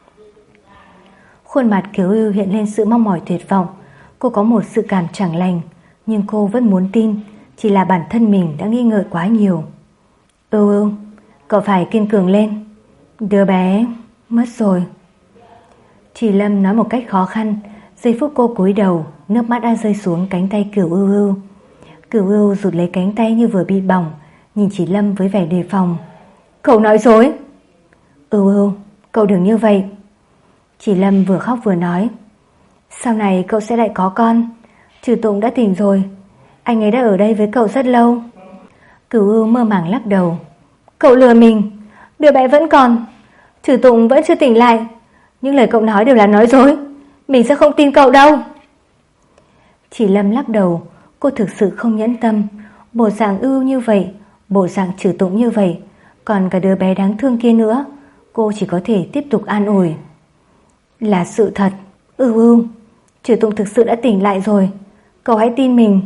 Khuôn mặt Kiều Ưu hiện lên sự mong mỏi tuyệt vọng. Cô có một sự cảm chẳng lành, nhưng cô vẫn muốn tin. chỉ là bản thân mình đã nghi ngờ quá nhiều. Ưu, cậu phải kiên cường lên. Đứa bé mất rồi. Chỉ Lâm nói một cách khó khăn. Giây phút cô cúi đầu, nước mắt đã rơi xuống cánh tay Cửu Ưu. Cửu Ưu rụt lấy cánh tay như vừa bị bỏng, nhìn Chỉ Lâm với vẻ đề phòng. Cậu nói dối. Ưu, cậu đừng như vậy. Chỉ Lâm vừa khóc vừa nói. Sau này cậu sẽ lại có con. Trừ Tụng đã tỉnh rồi. Anh ấy đã ở đây với cậu rất lâu. Cửu Ưu mơ màng lắc đầu. Cậu lừa mình. Đứa bé vẫn còn. Trừ Tụng vẫn chưa tỉnh lại. Những lời cậu nói đều là nói dối. Mình sẽ không tin cậu đâu. Chỉ Lâm lắc đầu. Cô thực sự không nhẫn tâm. Bộ dạng Ưu như vậy, bộ dạng Trừ Tụng như vậy, còn cả đứa bé đáng thương kia nữa. Cô chỉ có thể tiếp tục an ủi. Là sự thật. Ưu, Trừ Tụng thực sự đã tỉnh lại rồi. Cậu hãy tin mình.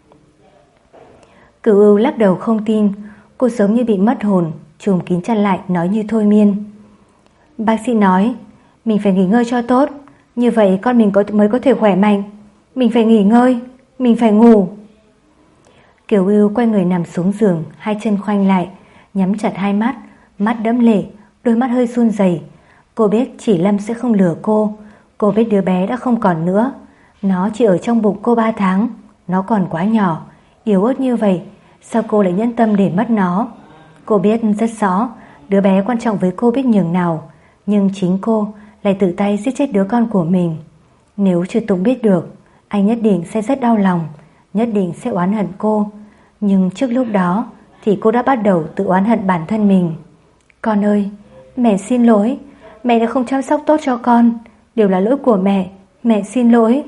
Cửu Ưu lắc đầu không tin. Cô giống như bị mất hồn, trùm kín chăn lại nói như thôi miên. Bác sĩ nói mình phải nghỉ ngơi cho tốt, như vậy con mình mới có thể khỏe mạnh. Mình phải nghỉ ngơi, mình phải ngủ. Kiều Ưu quay người nằm xuống giường, hai chân khoanh lại, nhắm chặt hai mắt, mắt đẫm lệ, đôi mắt hơi run rẩy. Cô biết Chỉ Lâm sẽ không lừa cô. Cô biết đứa bé đã không còn nữa. Nó chỉ ở trong bụng cô 3 tháng. Nó còn quá nhỏ, yếu ớt như vậy. Sao cô lại nhẫn tâm để mất nó? Cô biết rất rõ đứa bé quan trọng với cô biết nhường nào, nhưng chính cô lại tự tay giết chết đứa con của mình. Nếu Trừ Tụng biết được, anh nhất định sẽ rất đau lòng, nhất định sẽ oán hận cô. Nhưng trước lúc đó thì cô đã bắt đầu tự oán hận bản thân mình. Con ơi, mẹ xin lỗi. Mẹ đã không chăm sóc tốt cho con. Đều là lỗi của mẹ. Mẹ xin lỗi.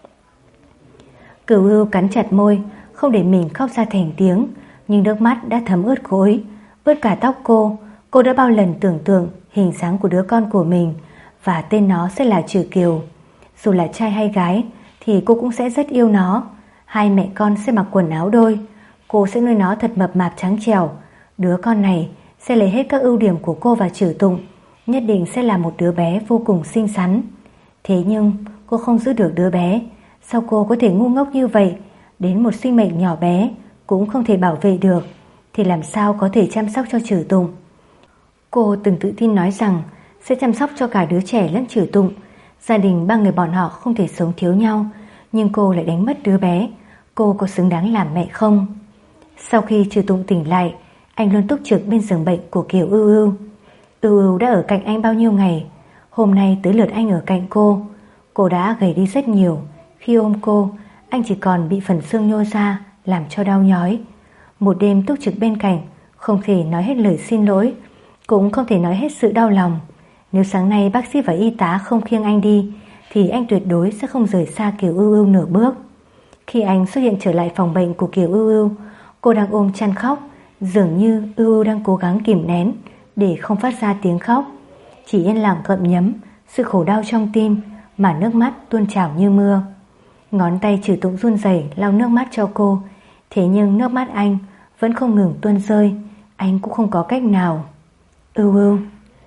Cửu Ưu cắn chặt môi, không để mình khóc ra thành tiếng, nhưng nước mắt đã thấm ướt gối, ướt cả tóc cô. Cô đã bao lần tưởng tượng hình dáng của đứa con của mình, và tên nó sẽ là Trừ Kiều. Dù là trai hay gái thì cô cũng sẽ rất yêu nó. Hai mẹ con sẽ mặc quần áo đôi. Cô sẽ nuôi nó thật mập mạp trắng trẻo. Đứa con này sẽ lấy hết các ưu điểm của cô và Trừ Tụng, nhất định sẽ là một đứa bé vô cùng xinh xắn. Thế nhưng cô không giữ được đứa bé. Sao cô có thể ngu ngốc như vậy? Đến một sinh mệnh nhỏ bé cũng không thể bảo vệ được, thì làm sao có thể chăm sóc cho Trừ Tụng? Cô từng tự tin nói rằng sẽ chăm sóc cho cả đứa trẻ lẫn Trừ Tụng. Gia đình ba người bọn họ không thể sống thiếu nhau, nhưng cô lại đánh mất đứa bé. Cô có xứng đáng làm mẹ không? Sau khi Trừ Tụng tỉnh lại, anh luôn túc trực bên giường bệnh của Kiều Ưu Ưu. Ưu Ưu đã ở cạnh anh bao nhiêu ngày. Hôm nay tới lượt anh ở cạnh cô. Cô đã gầy đi rất nhiều. Khi ôm cô, anh chỉ còn bị phần xương nhô ra, làm cho đau nhói. Một đêm túc trực bên cạnh, không thể nói hết lời xin lỗi, cũng không thể nói hết sự đau lòng. Nếu sáng nay bác sĩ và y tá không khiêng anh đi, thì anh tuyệt đối sẽ không rời xa Kiều Ưu Ưu nửa bước. Khi anh xuất hiện trở lại phòng bệnh của Kiều Ưu Ưu, cô đang ôm chăn khóc, dường như Ưu Ưu đang cố gắng kìm nén để không phát ra tiếng khóc, chỉ yên lặng gặm nhấm sự khổ đau trong tim, mà nước mắt tuôn trào như mưa. Ngón tay Trừ Tụng run rẩy lau nước mắt cho cô, thế nhưng nước mắt anh vẫn không ngừng tuôn rơi. Anh cũng không có cách nào. Ưu Ưu.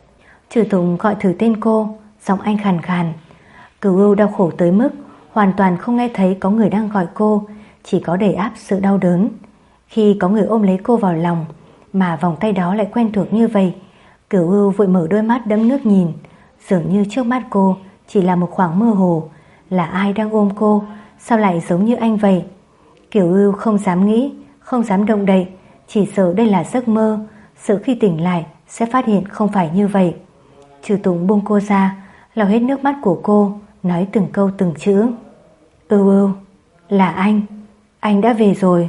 Trừ Tụng gọi thử tên cô, giọng anh khàn khàn. Cửu Ưu đau khổ tới mức hoàn toàn không nghe thấy có người đang gọi cô, chỉ có đẩy áp sự đau đớn. Khi có người ôm lấy cô vào lòng, mà vòng tay đó lại quen thuộc như vậy, Cửu Ưu vội mở đôi mắt đẫm nước nhìn. Dường như trước mắt cô chỉ là một khoảng mơ hồ. Là ai đang ôm cô? Sao lại giống như anh vậy? Cửu Ưu không dám nghĩ, không dám động đậy, chỉ sợ đây là giấc mơ, sợ khi tỉnh lại sẽ phát hiện không phải như vậy. Trừ Tụng buông cô ra, lau hết nước mắt của cô, nói từng câu từng chữ. Ưu Ưu, là anh đã về rồi.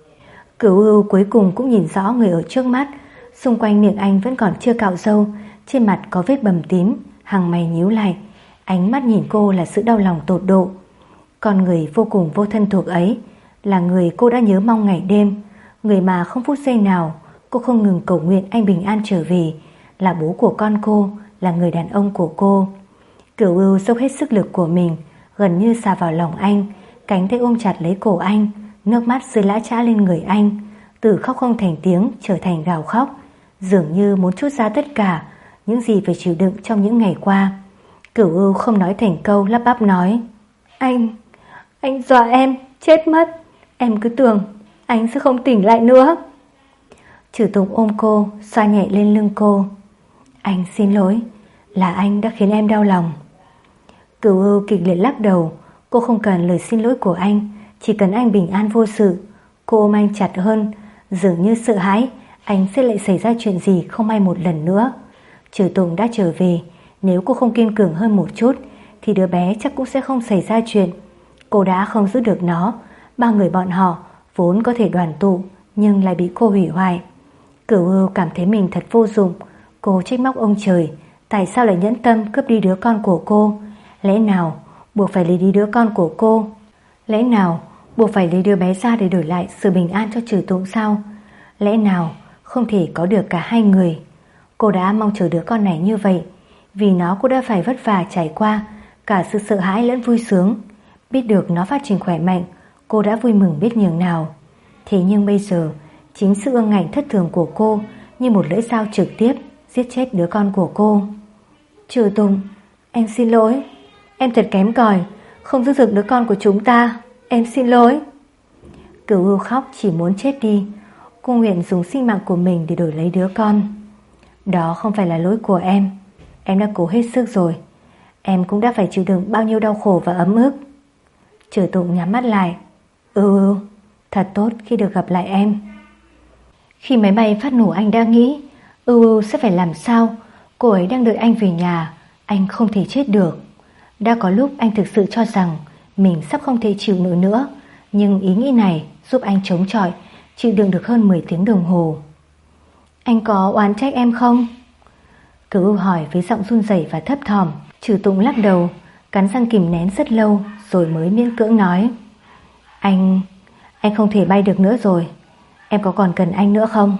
Cửu Ưu cuối cùng cũng nhìn rõ người ở trước mắt. Xung quanh miệng anh vẫn còn chưa cạo râu, trên mặt có vết bầm tím, hàng mày nhíu lại. Ánh mắt nhìn cô là sự đau lòng tột độ. Con người vô cùng vô thân thuộc ấy là người cô đã nhớ mong ngày đêm, người mà không phút giây nào cô không ngừng cầu nguyện anh bình an trở về, là bố của con cô, là người đàn ông của cô. Cửu Ưu dốc hết sức lực của mình, gần như xà vào lòng anh, cánh tay ôm chặt lấy cổ anh, nước mắt rơi lã chã lên người anh, từ khóc không thành tiếng trở thành gào khóc, dường như muốn trút ra tất cả những gì phải chịu đựng trong những ngày qua. Cửu Ưu không nói thành câu, lắp bắp nói: Anh dọa em chết mất. Em cứ tưởng anh sẽ không tỉnh lại nữa. Trừ Tụng ôm cô, xoa nhẹ lên lưng cô. Anh xin lỗi, là anh đã khiến em đau lòng. Cửu Ưu kịch liệt lắc đầu. Cô không cần lời xin lỗi của anh, chỉ cần anh bình an vô sự. Cô ôm anh chặt hơn, dường như sợ hãi anh sẽ lại xảy ra chuyện gì không may một lần nữa. Trừ Tụng đã trở về, nếu cô không kiên cường hơn một chút thì đứa bé chắc cũng sẽ không xảy ra chuyện. Cô đã không giữ được nó. Ba người bọn họ vốn có thể đoàn tụ, nhưng lại bị cô hủy hoại. Cửu Ưu cảm thấy mình thật vô dụng. Cô trách móc ông trời, tại sao lại nhẫn tâm cướp đi đứa con của cô? Lẽ nào buộc phải lấy đi đứa con của cô? Lẽ nào buộc phải lấy đứa bé ra để đổi lại sự bình an cho Trừ Tụng sao? Lẽ nào không thể có được cả hai người? Cô đã mong chờ đứa con này như vậy. Vì nó cô đã phải vất vả trải qua cả sự sợ hãi lẫn vui sướng. Biết được nó phát triển khỏe mạnh, cô đã vui mừng biết nhường nào. Thế nhưng bây giờ, chính sự ương ngạnh thất thường của cô như một lưỡi dao trực tiếp giết chết đứa con của cô. Trừ Tụng, em xin lỗi. Em thật kém cỏi, không giữ được đứa con của chúng ta. Em xin lỗi. Cửu Ưu khóc chỉ muốn chết đi. Cô nguyện dùng sinh mạng của mình để đổi lấy đứa con. Đó không phải là lỗi của em. Em đã cố hết sức rồi. Em cũng đã phải chịu đựng bao nhiêu đau khổ và ấm ức. Trừ Tụng nhắm mắt lại. Thật tốt khi được gặp lại em. Khi máy bay phát nổ anh đã nghĩ sẽ phải làm sao. Cô ấy đang đợi anh về nhà. Anh không thể chết được. Đã có lúc anh thực sự cho rằng mình sắp không thể chịu nổi nữa. Nhưng ý nghĩ này giúp anh chống chọi, chịu đựng được hơn 10 tiếng đồng hồ. Anh có oán trách em không? Cửu Ưu hỏi với giọng run rẩy và thấp thỏm. Trừ Tụng lắc đầu, cắn răng kìm nén rất lâu rồi mới miễn cưỡng nói. Anh không thể bay được nữa rồi. Em có còn cần anh nữa không?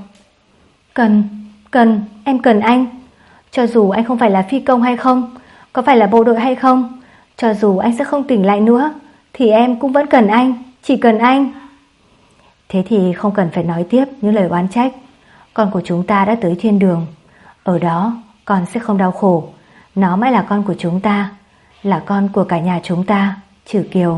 Em cần anh. Cho dù anh không phải là phi công hay không, có phải là bộ đội hay không, cho dù anh sẽ không tỉnh lại nữa, thì em cũng vẫn cần anh, chỉ cần anh. Thế thì không cần phải nói tiếp những lời oán trách. Con của chúng ta đã tới thiên đường. Ở đó con sẽ không đau khổ. Nó mãi là con của chúng ta, là con của cả nhà chúng ta, Trừ Kiều.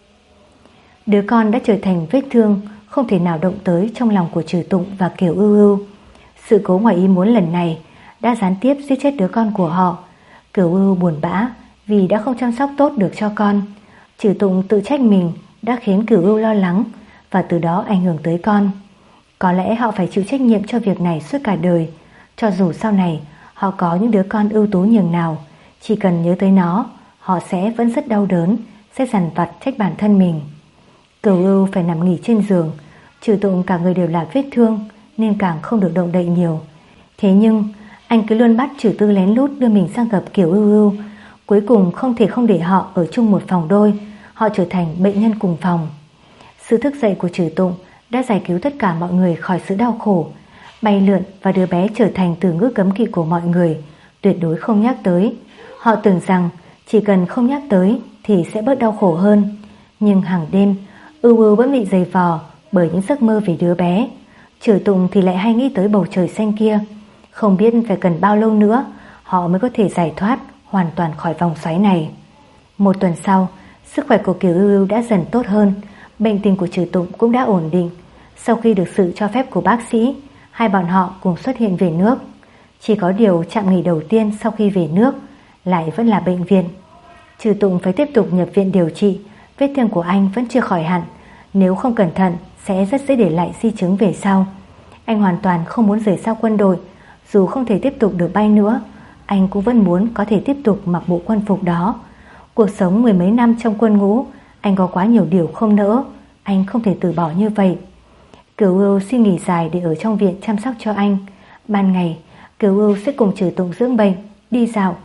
Đứa con đã trở thành vết thương không thể nào động tới trong lòng của Trừ Tụng và Kiều Ưu. Sự cố ngoài ý muốn lần này đã gián tiếp giết chết đứa con của họ. Kiều Ưu buồn bã vì đã không chăm sóc tốt được cho con. Trừ Tụng tự trách mình đã khiến Kiều Ưu lo lắng và từ đó ảnh hưởng tới con. Có lẽ họ phải chịu trách nhiệm cho việc này suốt cả đời. Cho dù sau này họ có những đứa con ưu tú nhường nào, chỉ cần nhớ tới nó, họ sẽ vẫn rất đau đớn, sẽ dằn vặt trách bản thân mình. Cửu Ưu phải nằm nghỉ trên giường. Trừ Tụng cả người đều là vết thương nên càng không được động đậy nhiều. Thế nhưng anh cứ luôn bắt Trừ Tư lén lút đưa mình sang gặp Kiều Ưu. Cuối cùng không thể không để họ ở chung một phòng đôi. Họ trở thành bệnh nhân cùng phòng. Sự thức dậy của Trừ Tụng đã giải cứu tất cả mọi người khỏi sự đau khổ. Bay lượn và đứa bé trở thành từ ngữ cấm kỵ của mọi người, tuyệt đối không nhắc tới. Họ tưởng rằng chỉ cần không nhắc tới thì sẽ bớt đau khổ hơn. Nhưng hàng đêm Ưu vẫn bị dày vò bởi những giấc mơ về đứa bé. Trừ Tụng thì lại hay nghĩ tới bầu trời xanh kia. Không biết phải cần bao lâu nữa họ mới có thể giải thoát hoàn toàn khỏi vòng xoáy này. Một tuần sau, sức khỏe của Kiều Ưu đã dần tốt hơn. Bệnh tình của Trừ Tụng cũng đã ổn định. Sau khi được sự cho phép của bác sĩ, hai bọn họ cùng xuất hiện về nước. Chỉ có điều trạm nghỉ đầu tiên sau khi về nước lại vẫn là bệnh viện. Trừ Tụng phải tiếp tục nhập viện điều trị. Vết thương của anh vẫn chưa khỏi hẳn. Nếu không cẩn thận sẽ rất dễ để lại di chứng về sau. Anh hoàn toàn không muốn rời xa quân đội. Dù không thể tiếp tục được bay nữa, anh cũng vẫn muốn có thể tiếp tục mặc bộ quân phục đó. Cuộc sống mười mấy năm trong quân ngũ, anh có quá nhiều điều không nỡ. Anh không thể từ bỏ như vậy. Kiều Ưu xin nghỉ dài để ở trong viện chăm sóc cho anh. Ban ngày Kiều Ưu sẽ cùng Trừ Tụng dưỡng bệnh, đi dạo.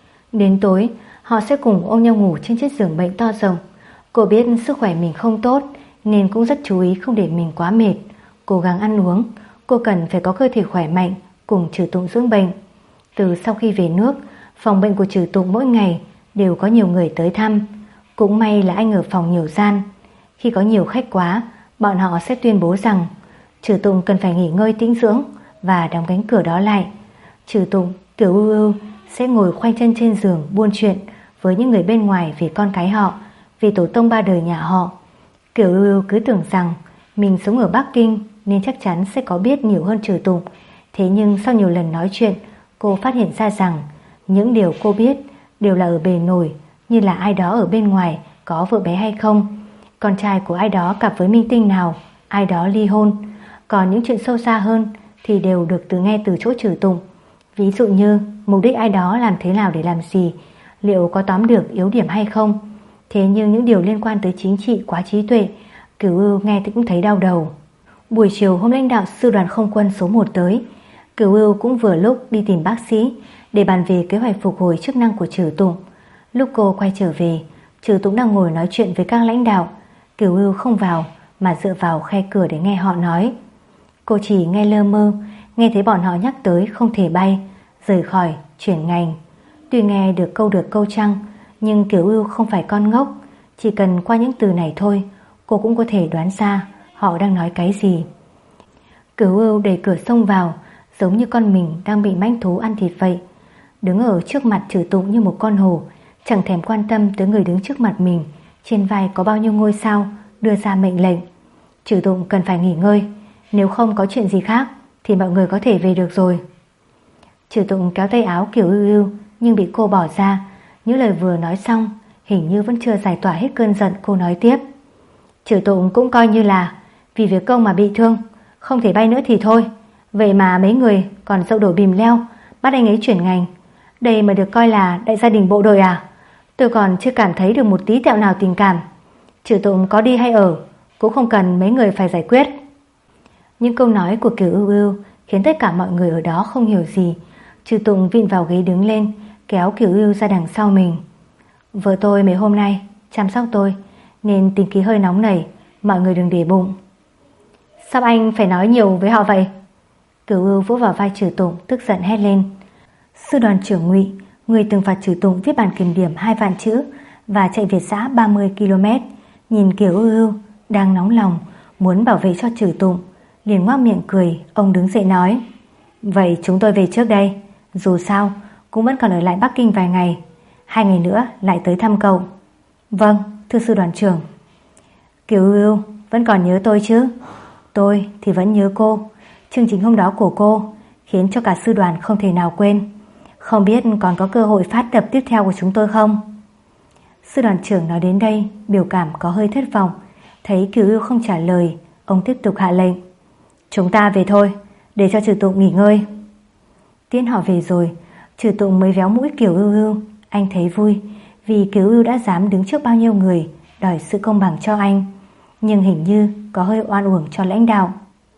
Đến tối họ sẽ cùng ôm nhau ngủ trên chiếc giường bệnh to rộng. Cô biết sức khỏe mình không tốt nên cũng rất chú ý không để mình quá mệt. Cố gắng ăn uống. Cô cần phải có cơ thể khỏe mạnh, cùng Trừ Tụng dưỡng bệnh. Từ sau khi về nước, phòng bệnh của Trừ Tụng mỗi ngày đều có nhiều người tới thăm. Cũng may là anh ở phòng nhiều gian. Khi có nhiều khách quá, bọn họ sẽ tuyên bố rằng Trừ Tụng cần phải nghỉ ngơi tĩnh dưỡng và đóng cánh cửa đó lại. Trừ Tụng, Kiều Ưu sẽ ngồi khoanh chân trên giường buôn chuyện với những người bên ngoài về con cái họ, về tổ tông ba đời nhà họ. Kiều Ưu cứ tưởng rằng Mình sống ở Bắc Kinh nên chắc chắn sẽ có biết nhiều hơn Trừ Tụng. Thế nhưng sau nhiều lần nói chuyện, cô phát hiện ra rằng những điều cô biết đều là ở bề nổi, như là ai đó ở bên ngoài có vợ bé hay không, con trai của ai đó cặp với minh tinh nào, ai đó ly hôn. Còn những chuyện sâu xa hơn thì đều được nghe từ chỗ Trừ Tụng. Ví dụ như mục đích ai đó làm thế nào để làm gì, liệu có tóm được yếu điểm hay không. Thế nhưng những điều liên quan tới chính trị quá trí tuệ, Cửu Ưu nghe thì cũng thấy đau đầu. Buổi chiều hôm lãnh đạo sư đoàn không quân số 1 tới, Cửu Ưu cũng vừa lúc đi tìm bác sĩ để bàn về kế hoạch phục hồi chức năng của Trừ Tụng. Lúc cô quay trở về, Trừ Tụng đang ngồi nói chuyện với các lãnh đạo. Cửu Ưu không vào mà dựa vào khe cửa để nghe họ nói. Cô chỉ nghe lơ mơ, nghe thấy bọn họ nhắc tới không thể bay, rời khỏi, chuyển ngành. Tuy nghe được câu chăng, nhưng Cửu Ưu không phải con ngốc. Chỉ cần qua những từ này thôi, cô cũng có thể đoán ra họ đang nói cái gì. Cửu Ưu đẩy cửa xông vào, giống như con mình đang bị mãnh thú ăn thịt vậy. Đứng ở trước mặt Trừ Tụng như một con hổ, chẳng thèm quan tâm tới người đứng trước mặt mình trên vai có bao nhiêu ngôi sao, đưa ra mệnh lệnh. Trừ Tụng cần phải nghỉ ngơi, nếu không có chuyện gì khác thì mọi người có thể về được rồi. Trừ Tụng kéo tay áo Kiều Ưu Ưu nhưng bị cô bỏ ra. Những lời vừa nói xong hình như vẫn chưa giải tỏa hết cơn giận. Cô nói tiếp: Trừ Tụng cũng coi như là vì việc công mà bị thương, không thể bay nữa thì thôi. Vậy mà mấy người còn dậu đổ bìm leo bắt anh ấy chuyển ngành. Đây mà được coi là đại gia đình bộ đội à? Tôi còn chưa cảm thấy được một tí tẹo nào tình cảm. Trừ Tụng có đi hay ở cũng không cần mấy người phải giải quyết. Những câu nói của Kiều Ưu Ưu khiến tất cả mọi người ở đó không hiểu gì. Trừ Tụng vịn vào ghế đứng lên, kéo Kiều Ưu ra đằng sau mình. Vợ tôi mấy hôm nay chăm sóc tôi nên tính khí hơi nóng nảy, mọi người đừng để bụng. Sao anh phải nói nhiều với họ vậy? Kiều Ưu vỗ vào vai Trừ Tụng, tức giận hét lên. Sư đoàn trưởng Ngụy, người từng phạt Trừ Tụng viết bản kiểm điểm 2 vạn chữ và chạy Việt giã 30 km, nhìn Kiều Ưu Ưu đang nóng lòng muốn bảo vệ cho Trừ Tụng, liền ngoác miệng cười. Ông đứng dậy nói: Vậy chúng tôi về trước đây, dù sao cũng vẫn còn ở lại Bắc Kinh vài ngày, 2 ngày nữa lại tới thăm cậu. Vâng, thưa sư đoàn trưởng. Kiều Ưu Ưu vẫn còn nhớ tôi chứ? Tôi thì vẫn nhớ cô. Chương trình hôm đó của cô khiến cho cả sư đoàn không thể nào quên. Không biết còn có cơ hội phát tập tiếp theo của chúng tôi không? Sư đoàn trưởng nói đến đây, biểu cảm có hơi thất vọng. Thấy Kiều Ưu không trả lời, ông tiếp tục hạ lệnh: Chúng ta về thôi, để cho Trừ Tụng nghỉ ngơi. Tiễn họ về rồi, Trừ Tụng mới véo mũi Kiều Ưu Ưu. Anh thấy vui vì Kiều Ưu đã dám đứng trước bao nhiêu người đòi sự công bằng cho anh, nhưng hình như có hơi oan uổng cho lãnh đạo.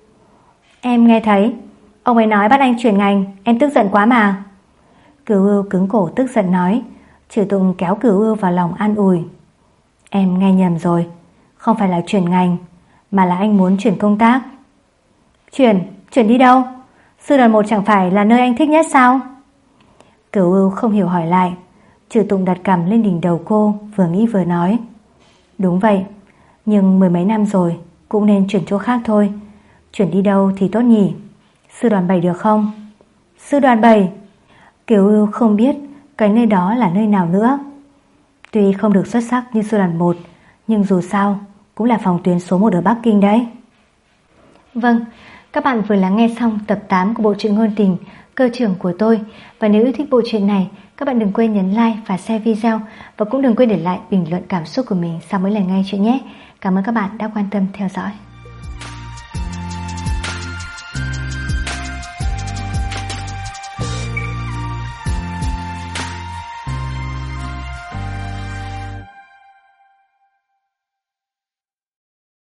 Em nghe thấy ông ấy nói bắt anh chuyển ngành, em tức giận quá mà. Kiều Ưu cứng cổ tức giận nói. Trừ Tụng kéo Kiều Ưu vào lòng an ủi: Em nghe nhầm rồi, không phải là chuyển ngành, mà là anh muốn chuyển công tác. Chuyển đi đâu? Sư đoàn 1 chẳng phải là nơi anh thích nhất sao? Kiều Ưu không hiểu hỏi lại. Trừ Tụng đặt cằm lên đỉnh đầu cô, vừa nghĩ vừa nói: Đúng vậy, nhưng 10 mấy năm rồi, cũng nên chuyển chỗ khác thôi. Chuyển đi đâu thì tốt nhỉ? Sư đoàn 7 được không? Sư đoàn 7? Kiều Ưu không biết cái nơi đó là nơi nào nữa. Tuy không được xuất sắc như sư đoàn 1, nhưng dù sao cũng là phòng tuyến số 1 ở Bắc Kinh đấy. Vâng, các bạn vừa lắng nghe xong tập 8 của bộ truyện ngôn tình Cơ trưởng của tôi. Và nếu yêu thích bộ truyện này, các bạn đừng quên nhấn like và share video, và cũng đừng quên để lại bình luận cảm xúc của mình sau mỗi lần nghe chuyện nhé. Cảm ơn các bạn đã quan tâm theo dõi.